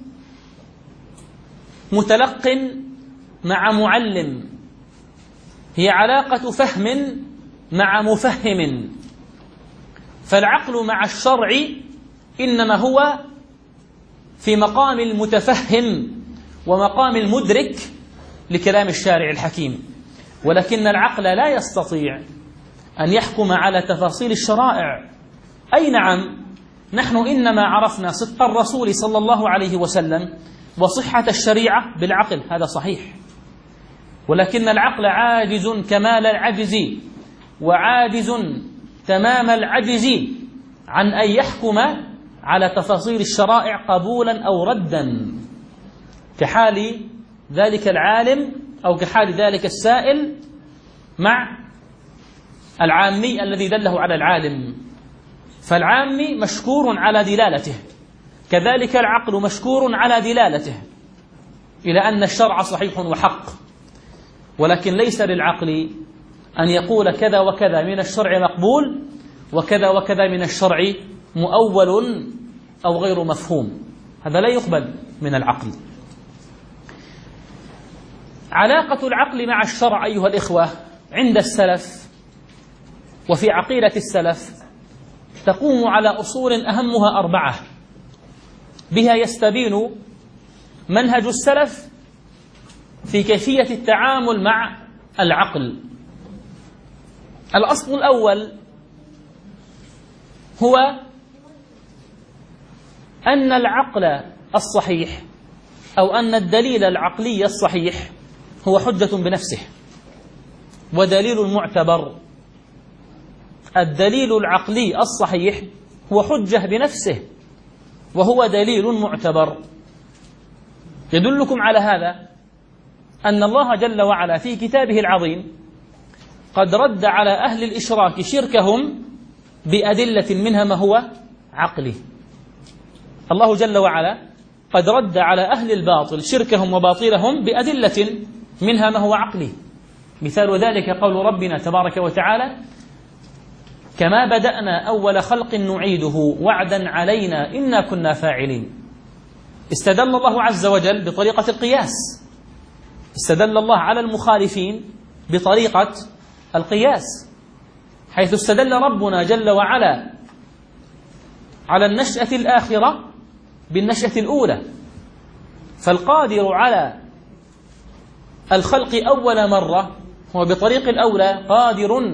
متلق مع معلم، هي علاقة فهم مع مفهم. فالعقل مع الشرع إنما هو في مقام المتفهم ومقام المدرك لكلام الشارع الحكيم، ولكن العقل لا يستطيع أن يحكم على تفاصيل الشرائع. أي نعم، نحن إنما عرفنا صدق الرسول صلى الله عليه وسلم وصحة الشريعة بالعقل، هذا صحيح، ولكن العقل عاجز كمال العجز وعاجز تمام العجز عن أن يحكم على تفاصيل الشرائع قبولا أو ردا، كحال ذلك العالم أو كحال ذلك السائل مع العامي الذي دله على العالم. فالعامي مشكور على دلالته، كذلك العقل مشكور على دلالته إلى أن الشرع صحيح وحق، ولكن ليس للعقل أن يقول كذا وكذا من الشرع مقبول وكذا وكذا من الشرع مؤول أو غير مفهوم، هذا لا يقبل من العقل. علاقة العقل مع الشرع أيها الإخوة عند السلف وفي عقيدة السلف تقوم على أصول أهمها 4، بها يستبين منهج السلف في كيفية التعامل مع العقل. الأصل الأول هو أن العقل الصحيح أو أن الدليل العقلي الصحيح هو حجة بنفسه ودليل معتبر. الدليل العقلي الصحيح هو حجة بنفسه وهو دليل معتبر. يدلكم على هذا أن الله جل وعلا في كتابه العظيم قد رد على أهل الإشراك شركهم بأدلة منها ما هو عقلي. الله جل وعلا قد رد على أهل الباطل شركهم وباطلهم بأدلة منها ما هو عقلي. مثال ذلك قول ربنا تبارك وتعالى: كما بدأنا أول خلق نعيده وعدا علينا إنا كنا فاعلين. استدل الله عز وجل بطريقة القياس، استدل الله على المخالفين بطريقة القياس، حيث استدل ربنا جل وعلا على النشأة الآخرة بالنشأة الأولى، فالقادر على الخلق أول مرة هو بطريق الأولى قادر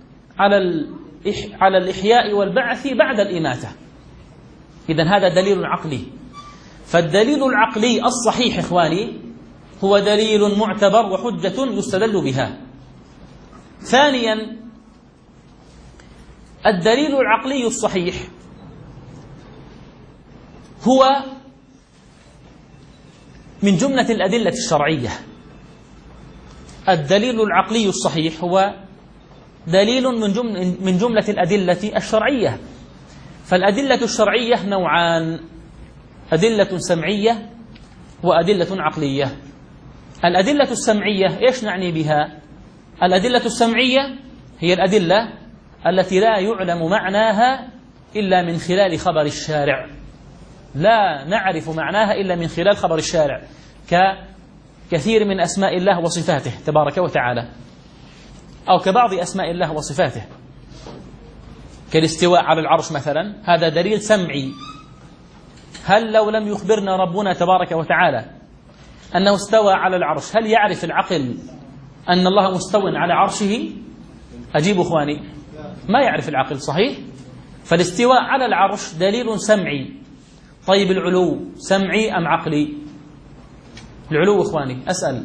على الإحياء والبعث بعد الإماتة. إذن هذا دليل عقلي. فالدليل العقلي الصحيح إخواني هو دليل معتبر وحجة يستدل بها. ثانيا، الدليل العقلي الصحيح هو من جملة الأدلة الشرعية. الدليل العقلي الصحيح هو دليل من جملة الأدلة الشرعية. فالأدلة الشرعية نوعان: أدلة سمعية وأدلة عقلية. الأدلة السمعية إيش نعني بها؟ الأدلة السمعية هي الأدلة التي لا يعلم معناها إلا من خلال خبر الشارع، لا نعرف معناها إلا من خلال خبر الشارع، ككثير من أسماء الله وصفاته تبارك وتعالى، أو كبعض أسماء الله وصفاته، كالاستواء على العرش مثلا، هذا دليل سمعي. هل لو لم يخبرنا ربنا تبارك وتعالى أنه استوى على العرش، هل يعرف العقل أن الله مستو على عرشه؟ أجيب أخواني، ما يعرف العقل، صحيح؟ فالاستواء على العرش دليل سمعي. طيب العلو سمعي أم عقلي؟ العلو إخواني أسأل.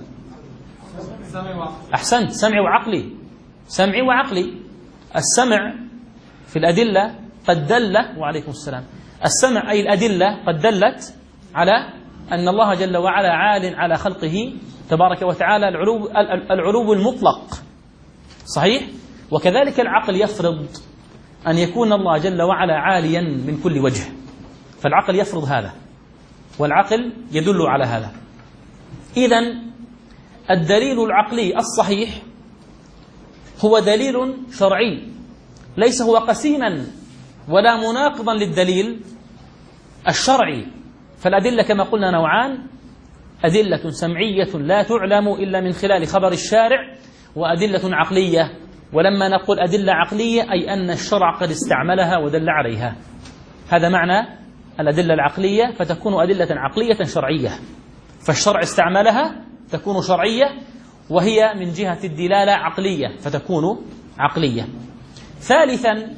أحسنت، سمعي وعقلي، سمعي وعقلي. السمع في الأدلة قد دل، وعليكم السلام، السمع أي الأدلة قد دلت على أن الله جل وعلا عال على خلقه تبارك وتعالى، العلو المطلق، صحيح؟ وكذلك العقل يفرض أن يكون الله جل وعلا عاليا من كل وجه، فالعقل يفرض هذا، والعقل يدل على هذا. إذن الدليل العقلي الصحيح هو دليل شرعي، ليس هو قسيما ولا مناقضا للدليل الشرعي. فالأدلة كما قلنا نوعان: أدلة سمعية لا تعلم إلا من خلال خبر الشارع، وأدلة عقلية. ولما نقول أدلة عقلية أي أن الشرع قد استعملها ودل عليها، هذا معنى الأدلة العقلية، فتكون أدلة عقلية شرعية، فالشرع استعملها تكون شرعية، وهي من جهة الدلالة عقلية فتكون عقلية. ثالثا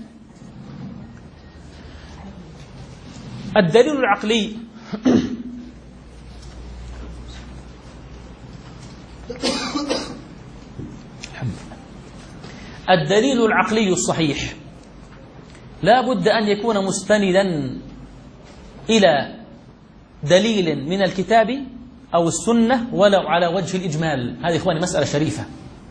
الدليل العقلي الدليل العقلي الصحيح لا بد أن يكون مستندا إلى دليل من الكتاب أو السنة ولو على وجه الإجمال. هذه إخواني مسألة شريفة.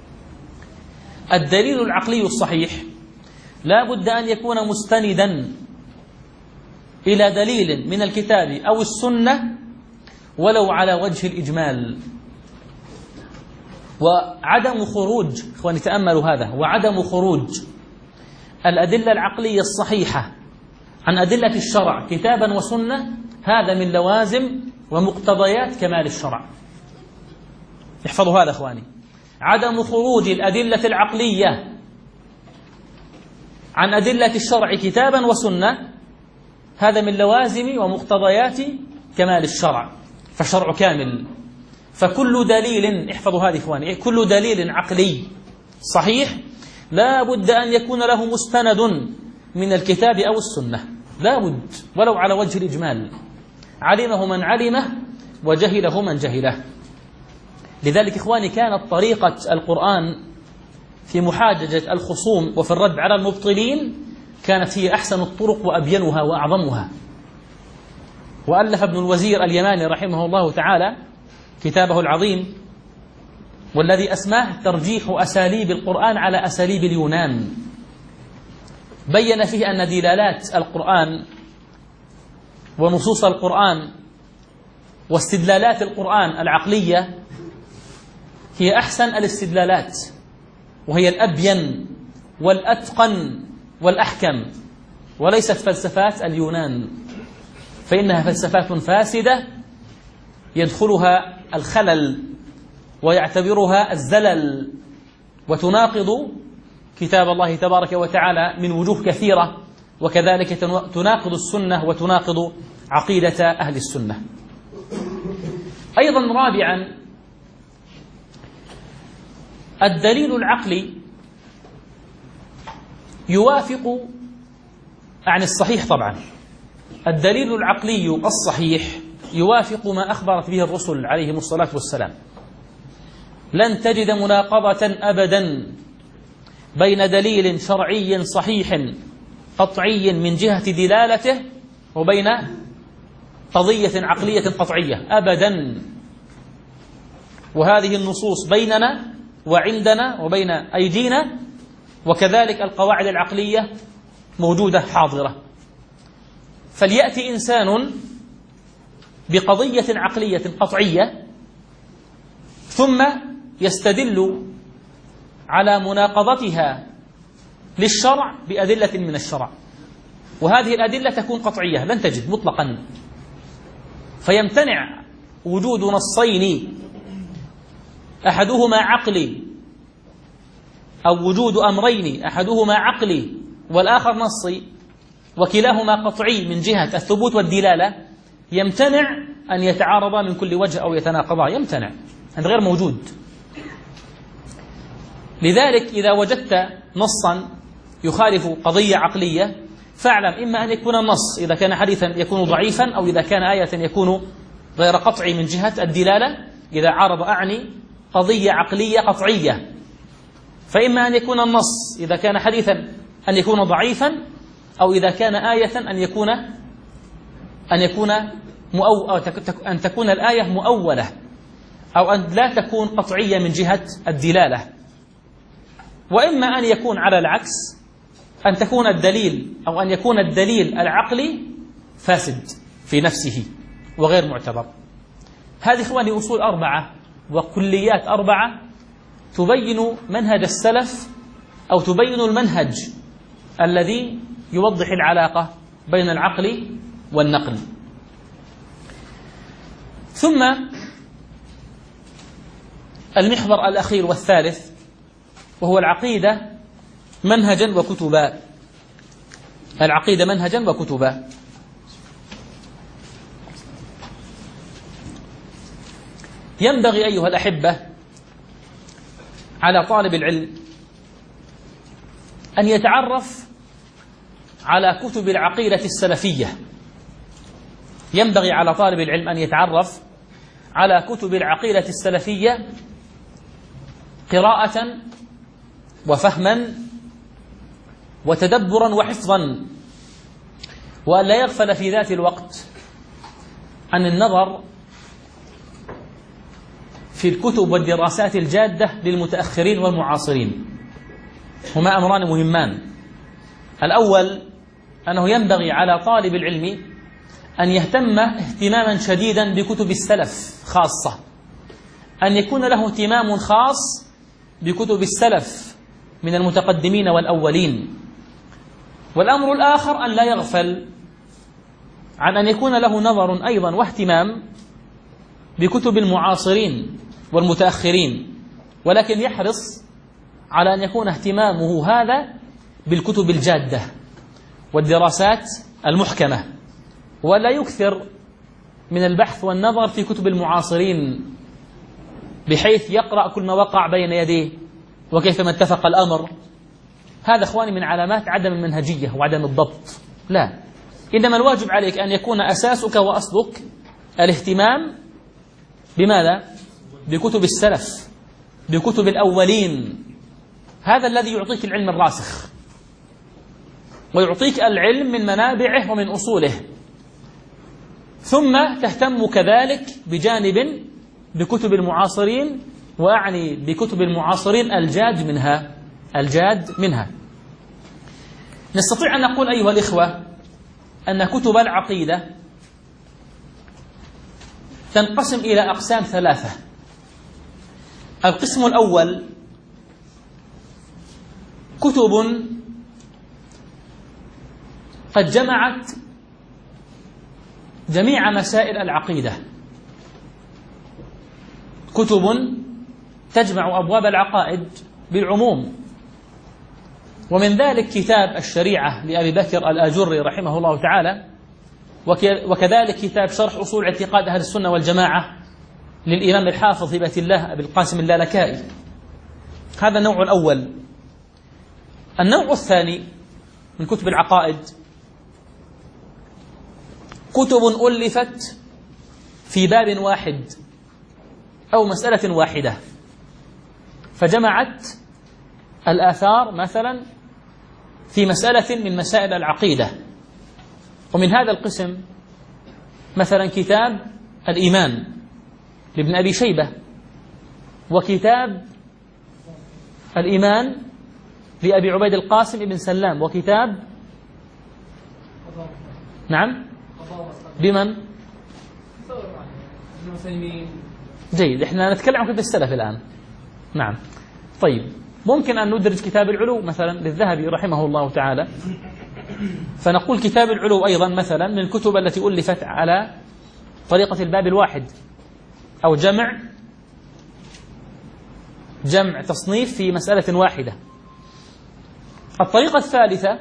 الدليل العقلي الصحيح لا بد أن يكون مستندا إلى دليل من الكتاب أو السنة ولو على وجه الإجمال. وعدم خروج، إخواني تأملوا هذا، وعدم خروج الأدلة العقلية الصحيحة عن أدلة الشرع كتابا وسنة، هذا من لوازم ومقتضيات كمال الشرع. احفظوا هذا إخواني: عدم خروج الأدلة العقلية عن أدلة الشرع كتابا وسنة، هذا من لوازم ومقتضيات كمال الشرع، فالشرع كامل. فكل دليل، احفظوا هذه إخواني، كل دليل عقلي صحيح لا بد أن يكون له مستند من الكتاب أو السنة، لا بد، ولو على وجه الإجمال، علمه من علمه وجهله من جهله. لذلك إخواني كانت طريقة القرآن في محاججة الخصوم وفي الرد على المبطلين كانت هي أحسن الطرق وأبينها وأعظمها. وألف ابن الوزير اليماني رحمه الله تعالى كتابه العظيم والذي أسماه ترجيح أساليب القرآن على أساليب اليونان، بين فيه أن دلالات القرآن ونصوص القرآن واستدلالات القرآن العقلية هي أحسن الاستدلالات، وهي الأبين والأتقن والأحكم، وليست فلسفات اليونان، فإنها فلسفات فاسدة يدخلها الخلل ويعتبرها الزلل، وتناقض كتاب الله تبارك وتعالى من وجوه كثيرة، وكذلك تناقض السنة وتناقض عقيدة أهل السنة. أيضا رابعا الدليل العقلي يوافق عن الصحيح، طبعا الدليل العقلي الصحيح يوافق ما أخبرت به الرسل عليهم الصلاة والسلام. لن تجد مناقضة أبدا بين دليل شرعي صحيح قطعي من جهة دلالته وبين قضية عقلية قطعية أبدا. وهذه النصوص بيننا وعندنا وبين أيدينا، وكذلك القواعد العقلية موجودة حاضرة. فليأتي إنسان بقضية عقلية قطعية ثم يستدل على مناقضتها للشرع بأدلة من الشرع، وهذه الأدلة تكون قطعية لن تجد مطلقا، فيمتنع وجود نصين أحدهما عقلي، أو وجود أمرين أحدهما عقلي والآخر نصي، وكلاهما قطعي من جهة الثبوت والدلالة، يمتنع أن يتعارضا من كل وجه أو يتناقضا، يمتنع، هذا غير موجود. لذلك إذا وجدت نصا يخالف قضية عقلية فاعلم إما أن يكون النص إذا كان حديثا يكون ضعيفا، أو إذا كان آية يكون غير قطعي من جهة الدلالة. إذا عارض أعني قضية عقلية قطعية، فإما أن يكون النص إذا كان حديثا أن يكون ضعيفا، أو إذا كان آية أن تكون الآية مؤولة، أو أن لا تكون قطعية من جهة الدلالة. وإما أن يكون على العكس، أن تكون الدليل أو أن يكون الدليل العقلي فاسد في نفسه وغير معتبر. هذه إخواني أصول 4 وكليات 4 تبين منهج السلف أو تبين المنهج الذي يوضح العلاقة بين العقل والنقل. ثم المحور الأخير والثالث وهو العقيدة منهجا وكتبا. العقيدة منهجا وكتبا. ينبغي أيها الأحبة على طالب العلم أن يتعرف على كتب العقيدة السلفية. ينبغي على طالب العلم أن يتعرف على كتب العقيدة السلفية قراءة وفهما وتدبرا وحفظا، وأن لا يغفل في ذات الوقت عن النظر في الكتب والدراسات الجادة للمتأخرين والمعاصرين. هما أمران مهمان. الأول أنه ينبغي على طالب العلم أن يهتم اهتماما شديدا بكتب السلف خاصة، أن يكون له اهتمام خاص بكتب السلف من المتقدمين والأولين. والأمر الآخر أن لا يغفل عن أن يكون له نظر أيضا واهتمام بكتب المعاصرين والمتأخرين، ولكن يحرص على أن يكون اهتمامه هذا بالكتب الجادة والدراسات المحكمة، ولا يكثر من البحث والنظر في كتب المعاصرين بحيث يقرأ كل ما وقع بين يديه وكيفما اتفق الأمر. هذا أخواني من علامات عدم المنهجية وعدم الضبط. لا، إنما الواجب عليك أن يكون أساسك وأصلك الاهتمام بماذا؟ بكتب السلف، بكتب الأولين. هذا الذي يعطيك العلم الراسخ ويعطيك العلم من منابعه ومن أصوله. ثم تهتم كذلك بجانب بكتب المعاصرين، وأعني بكتب المعاصرين الجاد منها. نستطيع أن نقول أيها الإخوة أن كتب العقيدة تنقسم إلى أقسام 3. القسم الأول كتب قد جمعت جميع مسائل العقيدة، كتب تجمع أبواب العقائد بالعموم، ومن ذلك كتاب الشريعة لأبي بكر الآجري رحمه الله تعالى، وكذلك كتاب شرح أصول اعتقاد أهل السنة والجماعة للإمام الحافظ هبة الله أبي القاسم اللالكائي. هذا النوع الأول. النوع الثاني من كتب العقائد كتب ألفت في باب واحد أو مسألة واحدة، فجمعت الآثار مثلا في مسألة من مسائل العقيدة. ومن هذا القسم مثلا كتاب الإيمان لابن أبي شيبة، وكتاب الإيمان لأبي عبيد القاسم ابن سلام، وكتاب نعم بمن؟ جيد، احنا نتكلم عن كتب السلف الآن. نعم، طيب، ممكن أن ندرج كتاب العلو مثلا للذهبي رحمه الله تعالى، فنقول كتاب العلو أيضا مثلا من الكتب التي ألفت على طريقة الباب الواحد، أو جمع تصنيف في مسألة واحدة. الطريقة الثالثة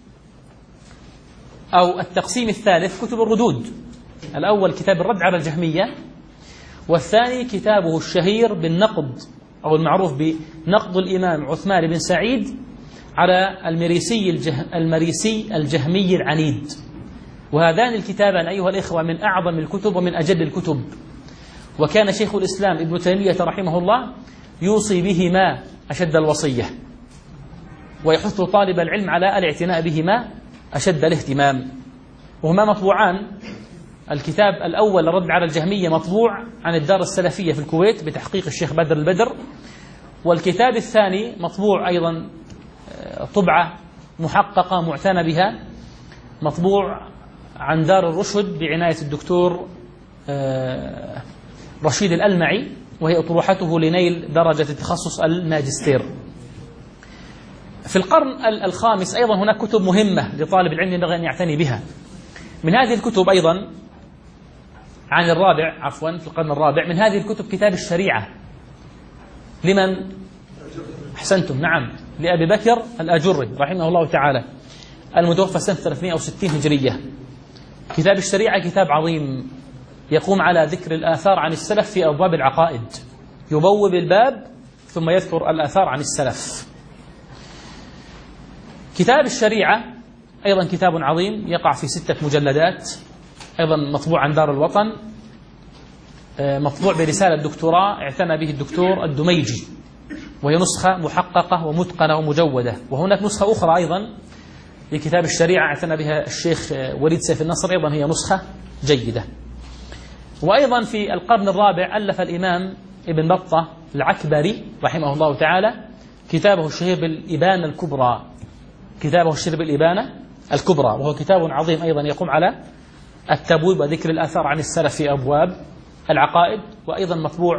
أو التقسيم الثالث كتب الردود. الأول كتاب الرد على الجهمية، والثاني كتابه الشهير بالنقد أو المعروف بنقد الإمام عثمان بن سعيد على المريسي الجهمي العنيد. وهذان الكتابان أيها الإخوة من أعظم الكتب ومن أجل الكتب، وكان شيخ الإسلام ابن تيمية رحمه الله يوصي بهما أشد الوصية، ويحث طالب العلم على الاعتناء بهما أشد الاهتمام. وهما مطبوعان. الكتاب الأول الرد على الجهمية مطبوع عن الدار السلفية في الكويت بتحقيق الشيخ بدر البدر، والكتاب الثاني مطبوع أيضا طبعة محققة معتنى بها، مطبوع عن دار الرشد بعناية الدكتور رشيد الألمعي، وهي أطروحته لنيل درجة التخصص الماجستير. في القرن الخامس أيضا هناك كتب مهمة لطالب العلم ينبغي أن يعتني بها. من هذه الكتب أيضا في القرن الرابع من هذه الكتب كتاب الشريعة لمن؟ أحسنتم، نعم، لأبي بكر الآجري رحمه الله تعالى، المتوفى سنة 360 هجرية. كتاب الشريعة كتاب عظيم يقوم على ذكر الآثار عن السلف في أبواب العقائد، يبوب الباب ثم يذكر الآثار عن السلف. كتاب الشريعة أيضا كتاب عظيم يقع في 6 مجلدات، أيضا مطبوع عن دار الوطن، مطبوع برسالة دكتوراه اعتنى به الدكتور الدميجي، وهي نسخة محققة ومتقنة ومجودة. وهناك نسخة أخرى أيضا لكتاب الشريعة اعتنى بها الشيخ وليد سيف النصر، أيضا هي نسخة جيدة. وأيضا في القرن الرابع ألف الإمام ابن بطة العكبري رحمه الله تعالى كتابه الشهير بالإبانة الكبرى، وهو كتاب عظيم أيضا يقوم على التبويب وذكر الآثار عن السلف في أبواب العقائد، وأيضا مطبوع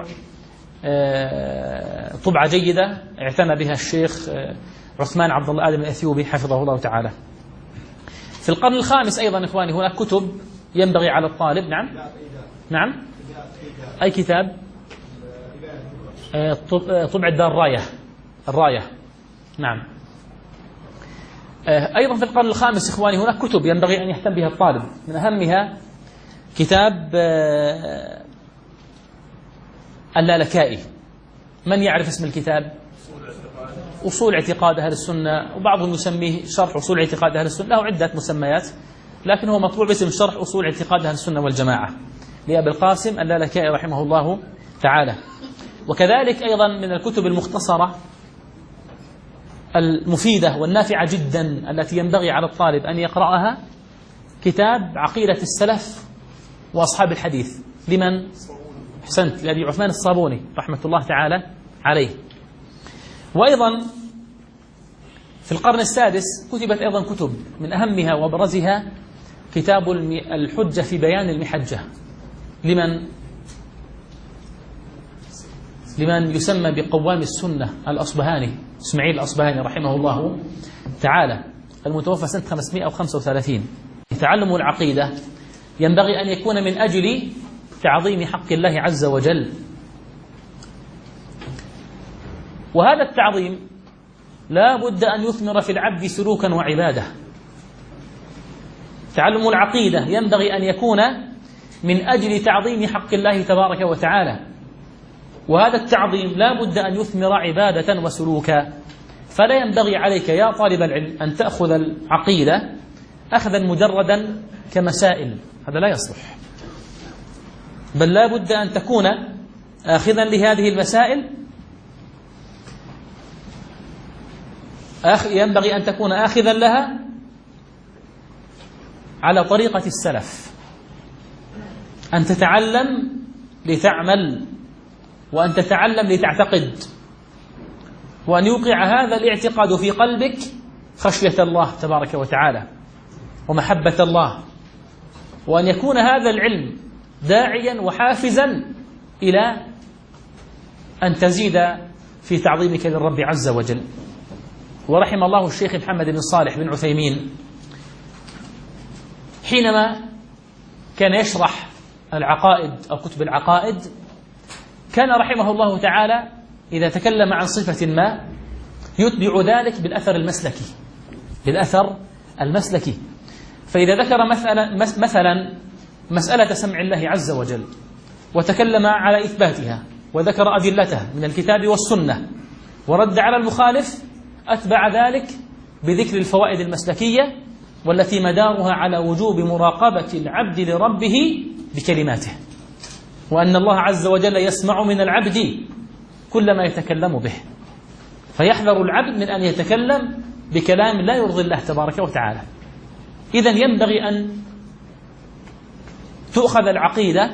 طبعة جيدة اعتنى بها الشيخ عثمان عبد الله آدم الأثيوبي حفظه الله تعالى. في القرن الخامس أيضا إخواني هناك كتب ينبغي على الطالب. نعم أي كتاب؟ طبع الدار الراية. نعم. أيضا في القرن الخامس إخواني هناك كتب ينبغي أن يهتم بها الطالب، من أهمها كتاب اللالكائي. من يعرف اسم الكتاب؟ أصول اعتقاد أهل السنة، وبعضهم يسميه شرح أصول اعتقاد أهل السنة، له عدة مسميات، لكن هو مطبوع باسم شرح أصول اعتقاد أهل السنة والجماعة لأبي القاسم اللالكائي رحمه الله تعالى. وكذلك أيضا من الكتب المختصرة المفيدة والنافعة جدا التي ينبغي على الطالب أن يقرأها كتاب عقيدة السلف وأصحاب الحديث لمن؟ أحسنت، لأبي عثمان الصابوني رحمة الله تعالى عليه. وأيضا في القرن السادس كتبت أيضا كتب من أهمها وأبرزها كتاب الحجة في بيان المحجة لمن يسمى بقوام السنة الأصبهاني، إسماعيل الأصبهاني رحمه الله تعالى، المتوفى سنة 535. تعلم العقيدة ينبغي أن يكون من أجل تعظيم حق الله عز وجل، وهذا التعظيم لا بد أن يثمر في العبد سلوكا وعبادة. تعلم العقيدة ينبغي أن يكون من أجل تعظيم حق الله تبارك وتعالى، وهذا التعظيم لا بد أن يثمر عبادة وسلوكا. فلا ينبغي عليك يا طالب العلم أن تأخذ العقيدة أخذا مجردا كمسائل، هذا لا يصلح، بل لا بد أن تكون آخذا لهذه المسائل، ينبغي أن تكون آخذا لها على طريقة السلف، أن تتعلم لتعمل، وأن تتعلم لتعتقد، وأن يوقع هذا الاعتقاد في قلبك خشية الله تبارك وتعالى ومحبة الله، وأن يكون هذا العلم داعيا وحافزا إلى أن تزيد في تعظيمك للرب عز وجل. ورحم الله الشيخ محمد بن صالح بن عثيمين حينما كان يشرح العقائد أو كتب العقائد، كان رحمه الله تعالى إذا تكلم عن صفة ما يتبع ذلك بالأثر المسلكي. فإذا ذكر مثلا مسألة سمع الله عز وجل وتكلم على إثباتها وذكر أدلته من الكتاب والسنة ورد على المخالف، أتبع ذلك بذكر الفوائد المسلكية والتي مدارها على وجوب مراقبة العبد لربه بكلماته، وأن الله عز وجل يسمع من العبد كل ما يتكلم به، فيحذر العبد من أن يتكلم بكلام لا يرضي الله تبارك وتعالى. إذن ينبغي أن تؤخذ العقيدة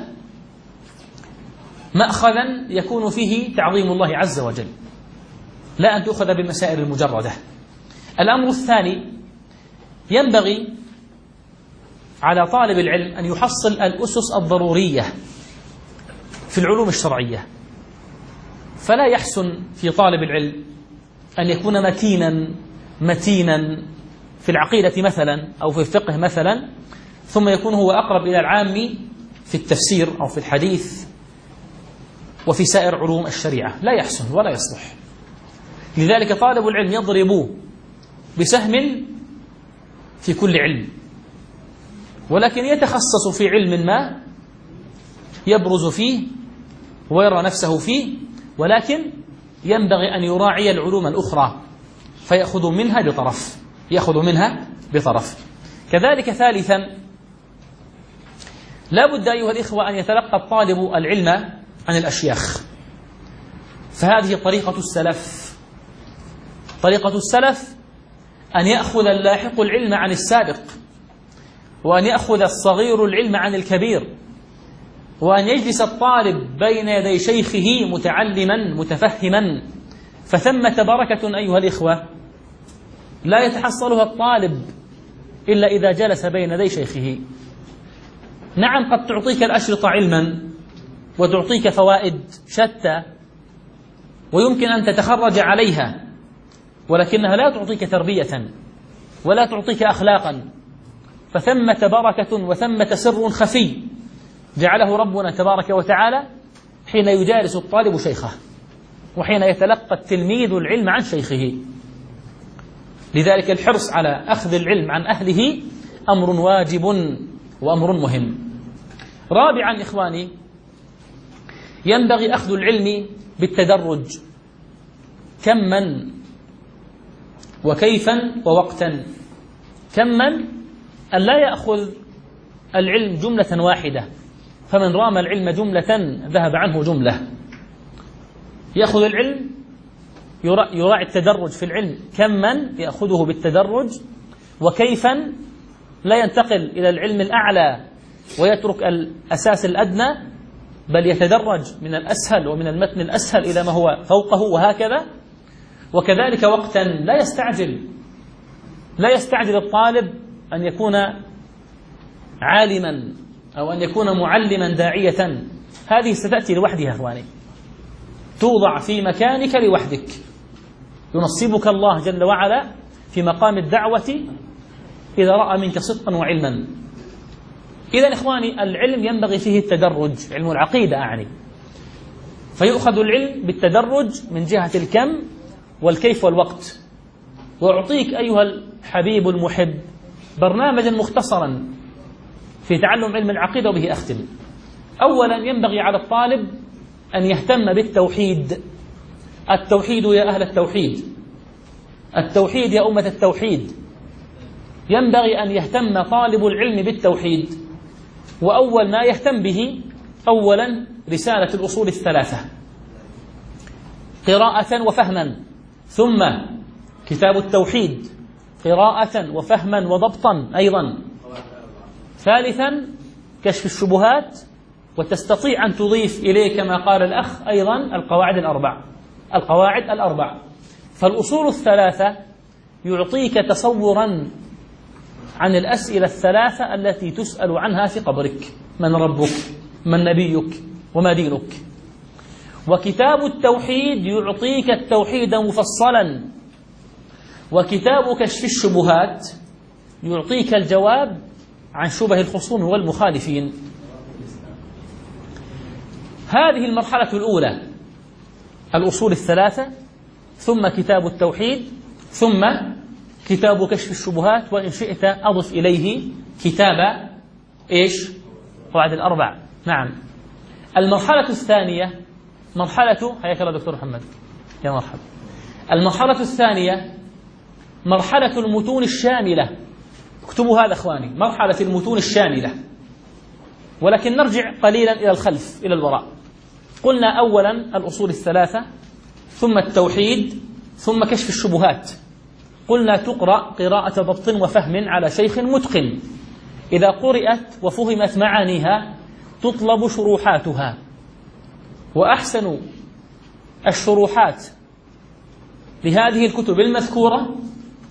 مأخذا يكون فيه تعظيم الله عز وجل، لا أن تؤخذ بالمسائل المجردة. الأمر الثاني، ينبغي على طالب العلم أن يحصل الأسس الضرورية في العلوم الشرعية. فلا يحسن في طالب العلم أن يكون متينا في العقيدة مثلا أو في الفقه مثلا، ثم يكون هو أقرب إلى العام في التفسير أو في الحديث وفي سائر علوم الشريعة. لا يحسن ولا يصلح. لذلك طالب العلم يضرب بسهم في كل علم، ولكن يتخصص في علم ما يبرز فيه ويرى نفسه فيه، ولكن ينبغي أن يراعي العلوم الأخرى فيأخذ منها بطرف. كذلك ثالثا، لا بد أيها الإخوة أن يتلقى الطالب العلم عن الأشياخ، فهذه طريقة السلف. طريقة السلف أن يأخذ اللاحق العلم عن السابق، وأن يأخذ الصغير العلم عن الكبير، وأن يجلس الطالب بين يدي شيخه متعلما متفهما. فثمة بركة أيها الإخوة لا يتحصلها الطالب إلا إذا جلس بين يدي شيخه. نعم، قد تعطيك الأشرطة علما وتعطيك فوائد شتى ويمكن أن تتخرج عليها، ولكنها لا تعطيك تربية ولا تعطيك أخلاقا. فثمة بركة وثمة سر خفي جعله ربنا تبارك وتعالى حين يجالس الطالب شيخه، وحين يتلقى التلميذ العلم عن شيخه. لذلك الحرص على أخذ العلم عن أهله أمر واجب وأمر مهم. رابعا إخواني، ينبغي أخذ العلم بالتدرج، كما وكيفا ووقتا. كما أن لا يأخذ العلم جملة واحدة، فمن رام العلم جملة ذهب عنه جملة. يأخذ العلم يراعي التدرج في العلم، كما يأخذه بالتدرج، وكيفا لا ينتقل إلى العلم الأعلى ويترك الأساس الأدنى، بل يتدرج من الأسهل ومن المتن الأسهل إلى ما هو فوقه، وهكذا. وكذلك وقتا، لا يستعجل الطالب أن يكون عالما أو أن يكون معلما داعية. هذه ستأتي لوحدها إخواني، توضع في مكانك لوحدك، ينصبك الله جل وعلا في مقام الدعوة إذا رأى منك صدقا وعلما. إذن إخواني، العلم ينبغي فيه التدرج، علم العقيدة أعني، فيؤخذ العلم بالتدرج من جهة الكم والكيف والوقت. وأعطيك أيها الحبيب المحب برنامجا مختصرا في تعلم علم العقيدة، وبه أختم. أولا، ينبغي على الطالب أن يهتم بالتوحيد. التوحيد يا أهل التوحيد، التوحيد يا أمة التوحيد. ينبغي أن يهتم طالب العلم بالتوحيد، وأول ما يهتم به أولا رسالة الأصول الثلاثة قراءة وفهما، ثم كتاب التوحيد قراءة وفهما وضبطا أيضا، ثالثا كشف الشبهات، وتستطيع أن تضيف إليه كما قال الأخ أيضا القواعد الأربع. فالأصول الثلاثة يعطيك تصورا عن الأسئلة الثلاثة التي تسأل عنها في قبرك: من ربك، من نبيك، وما دينك. وكتاب التوحيد يعطيك التوحيد مفصلا، وكتاب كشف الشبهات يعطيك الجواب عن شبه الخصوم والمخالفين. هذه المرحلة الأولى، الأصول الثلاثة، ثم كتاب التوحيد، ثم كتاب كشف الشبهات، وإن شئت أضف إليه كتاب قواعد الأربع. نعم. المرحلة الثانية حياك الله دكتور محمد، يا مرحبا. المرحلة الثانية مرحلة المتون الشاملة. اكتبوا هذا أخواني، مرحلة المتون الشاملة. ولكن نرجع قليلا إلى الخلف، إلى الوراء. قلنا أولا الأصول الثلاثة، ثم التوحيد، ثم كشف الشبهات. قلنا تقرأ قراءة ضبط وفهم على شيخ متقن. إذا قرأت وفهمت معانيها تطلب شروحاتها، وأحسن الشروحات لهذه الكتب المذكورة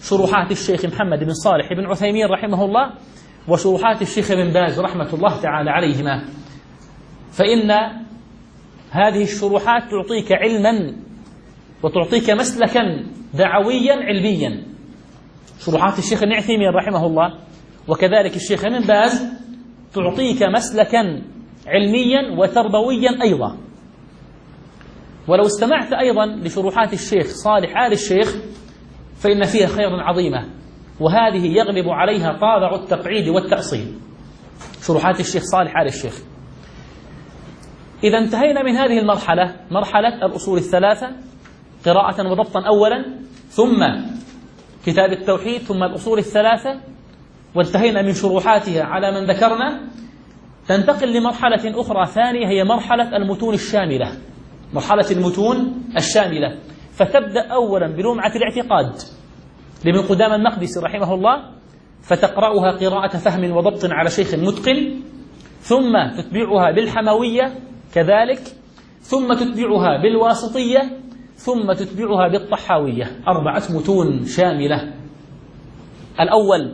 شروحات الشيخ محمد بن صالح بن عثيمين رحمه الله وشروحات الشيخ ابن باز رحمة الله تعالى عليهما، فإن هذه الشروحات تعطيك علما وتعطيك مسلكا دعويا علميا. شروحات الشيخ ابن عثيمين رحمه الله وكذلك الشيخ ابن باز تعطيك مسلكا علميا وتربويا أيضا. ولو استمعت أيضا لشروحات الشيخ صالح آل الشيخ فإن فيها خيرا عظيما، وهذه يغلب عليها طابع التقعيد والتأصيل. شروحات الشيخ صالح آل الشيخ. إذا انتهينا من هذه المرحلة، مرحلة الأصول الثلاثة قراءة وضبطا أولا، ثم كتاب التوحيد، ثم الأصول الثلاثة، وانتهينا من شروحاتها على من ذكرنا. تنتقل لمرحلة أخرى ثانية هي مرحلة المتون الشاملة، مرحلة المتون الشاملة. فتبدأ أولا بلمعة الاعتقاد لابن قدامة المقدسي رحمه الله، فتقرأها قراءة فهم وضبط على شيخ متقن، ثم تتبعها بالحموية كذلك، ثم تتبعها بالواسطية، ثم تتبعها بالطحاوية. 4 متون شاملة. الأول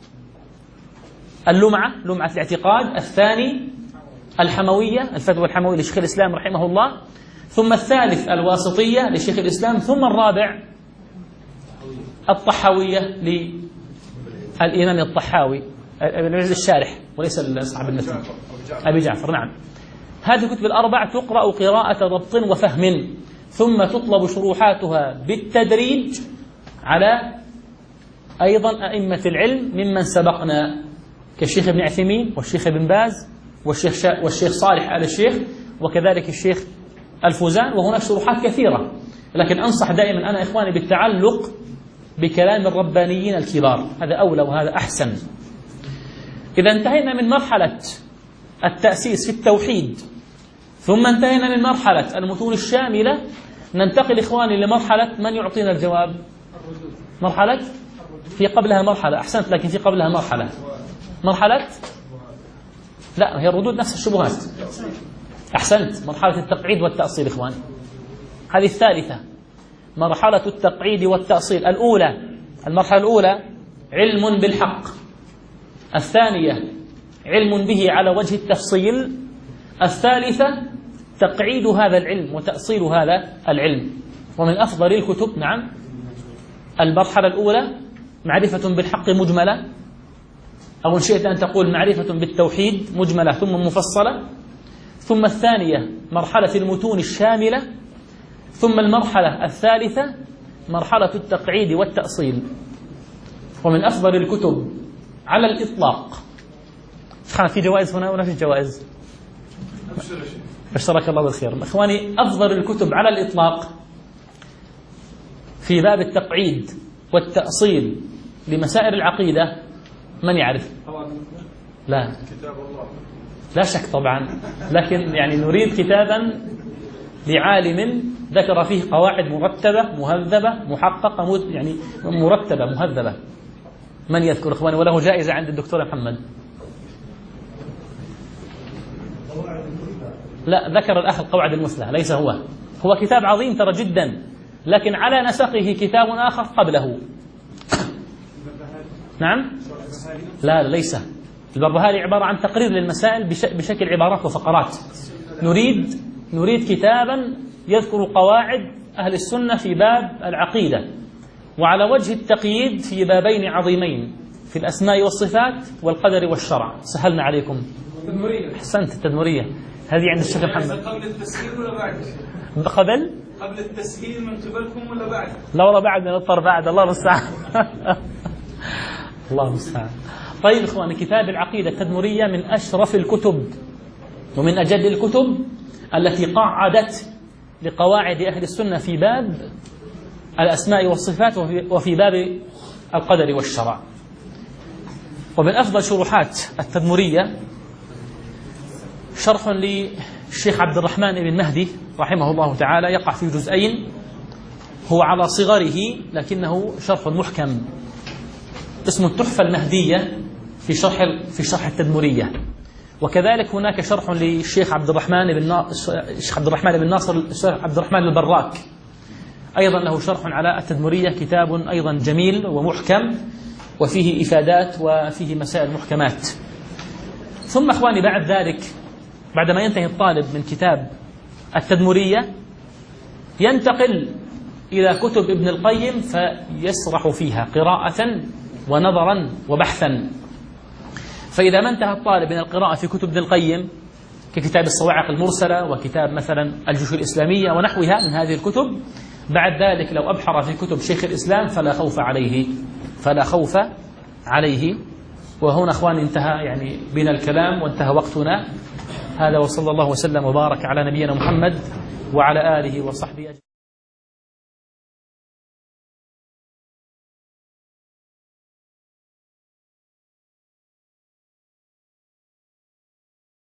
اللمعة، لمعة الاعتقاد. الثاني الحموية، الفتوى الحموية لشيخ الإسلام رحمه الله. ثم الثالث الواسطية لشيخ الإسلام. ثم الرابع الطحاوية للإمام الطحاوي الشارح وليس صاحب المتن أبي جعفر. نعم، هذه الكتب ال4 تقرأ قراءة ضبط وفهم، ثم تطلب شروحاتها بالتدريج على أيضا أئمة العلم ممن سبقنا كالشيخ ابن عثيمين والشيخ ابن باز والشيخ صالح آل الشيخ وكذلك الشيخ الفوزان. وهناك شروحات كثيرة، لكن أنصح دائما أنا إخواني بالتعلق بكلام الربانيين الكبار، هذا أولى وهذا أحسن. إذا انتهينا من مرحلة التأسيس في التوحيد، ثم انتهينا من مرحلة المتون الشاملة، ننتقل إخواني لمرحلة من يعطينا الجواب؟ مرحلة في قبلها مرحلة. أحسنت، لكن في قبلها مرحلة لا، هي الردود نفس الشبهات. أحسنت، مرحلة التقعيد والتأصيل إخواني، هذه الثالثة، مرحلة التقعيد والتأصيل. الأولى، المرحلة الأولى علم بالحق، الثانية علم به على وجه التفصيل، الثالثة تقعيد هذا العلم وتأصيل هذا العلم. ومن أفضل الكتب، نعم، المرحلة الأولى معرفة بالحق مجملة، أو إن شئت أن تقول معرفة بالتوحيد مجملة ثم مفصلة. ثم الثانية مرحلة المتون الشاملة. ثم المرحلة الثالثة مرحلة التقعيد والتأصيل. ومن أفضل الكتب على الإطلاق، في جوائز هنا ولا في جوائز؟ بشرك الله بالخير. إخواني، أفضل الكتب على الإطلاق في باب التقعيد والتأصيل لمسائل العقيدة، من يعرف؟ لا، لا شك طبعا، لكن يعني نريد كتابا لعالم ذكر فيه قواعد مرتبة مهذبة محققة، يعني مرتبة مهذبة. من يذكر إخواني؟ وله جائزة عند الدكتور محمد. لا، ذكر الأخ القواعد المثلى، ليس هو كتاب عظيم ترى جدا، لكن على نسقه كتاب آخر قبله. نعم، لا ليس. البربهاري عبارة عن تقرير للمسائل بشكل عبارات وفقرات. نريد كتابا يذكر قواعد أهل السنة في باب العقيدة، وعلى وجه التقييد في بابين عظيمين، في الأسماء والصفات والقدر والشرع. سهلنا عليكم. أحسنت، التدمرية هذه عند الشيخ محمد. قبل التسهيل ولا بعد؟ قبل التسهيل من قبلكم ولا بعد؟ لا والله بعد، نضطر بعد. الله المستعان. الله المستعان. طيب إخواني، كتاب العقيدة التدمرية من أشرف الكتب ومن أجل الكتب التي قعدت لقواعد أهل السنة في باب الأسماء والصفات وفي باب القدر والشرع. ومن أفضل شروحات التدمرية شرح للشيخ عبد الرحمن بن مهدي رحمه الله تعالى، يقع في جزئين، هو على صغره لكنه شرح محكم، اسمه التحفة المهدية في شرح التدمرية. وكذلك هناك شرح للشيخ عبد الرحمن بن ناصر الشيخ عبد الرحمن البراك أيضا له شرح على التدمرية، كتاب أيضا جميل ومحكم وفيه إفادات وفيه مسائل محكمات. ثم أخواني بعد ذلك، بعدما ينتهي الطالب من كتاب التدمرية ينتقل إلى كتب ابن القيم فيسرح فيها قراءة ونظرا وبحثا. فإذا ما انتهى الطالب من القراءة في كتب ابن القيم ككتاب الصواعق المرسلة وكتاب مثلا الجيوش الإسلامية ونحوها من هذه الكتب، بعد ذلك لو أبحر في كتب شيخ الإسلام فلا خوف عليه. وهنا أخواني انتهى يعني بنا الكلام وانتهى وقتنا هذا، وصلى الله وسلم وبارك على نبينا محمد وعلى آله وصحبه أجمعين.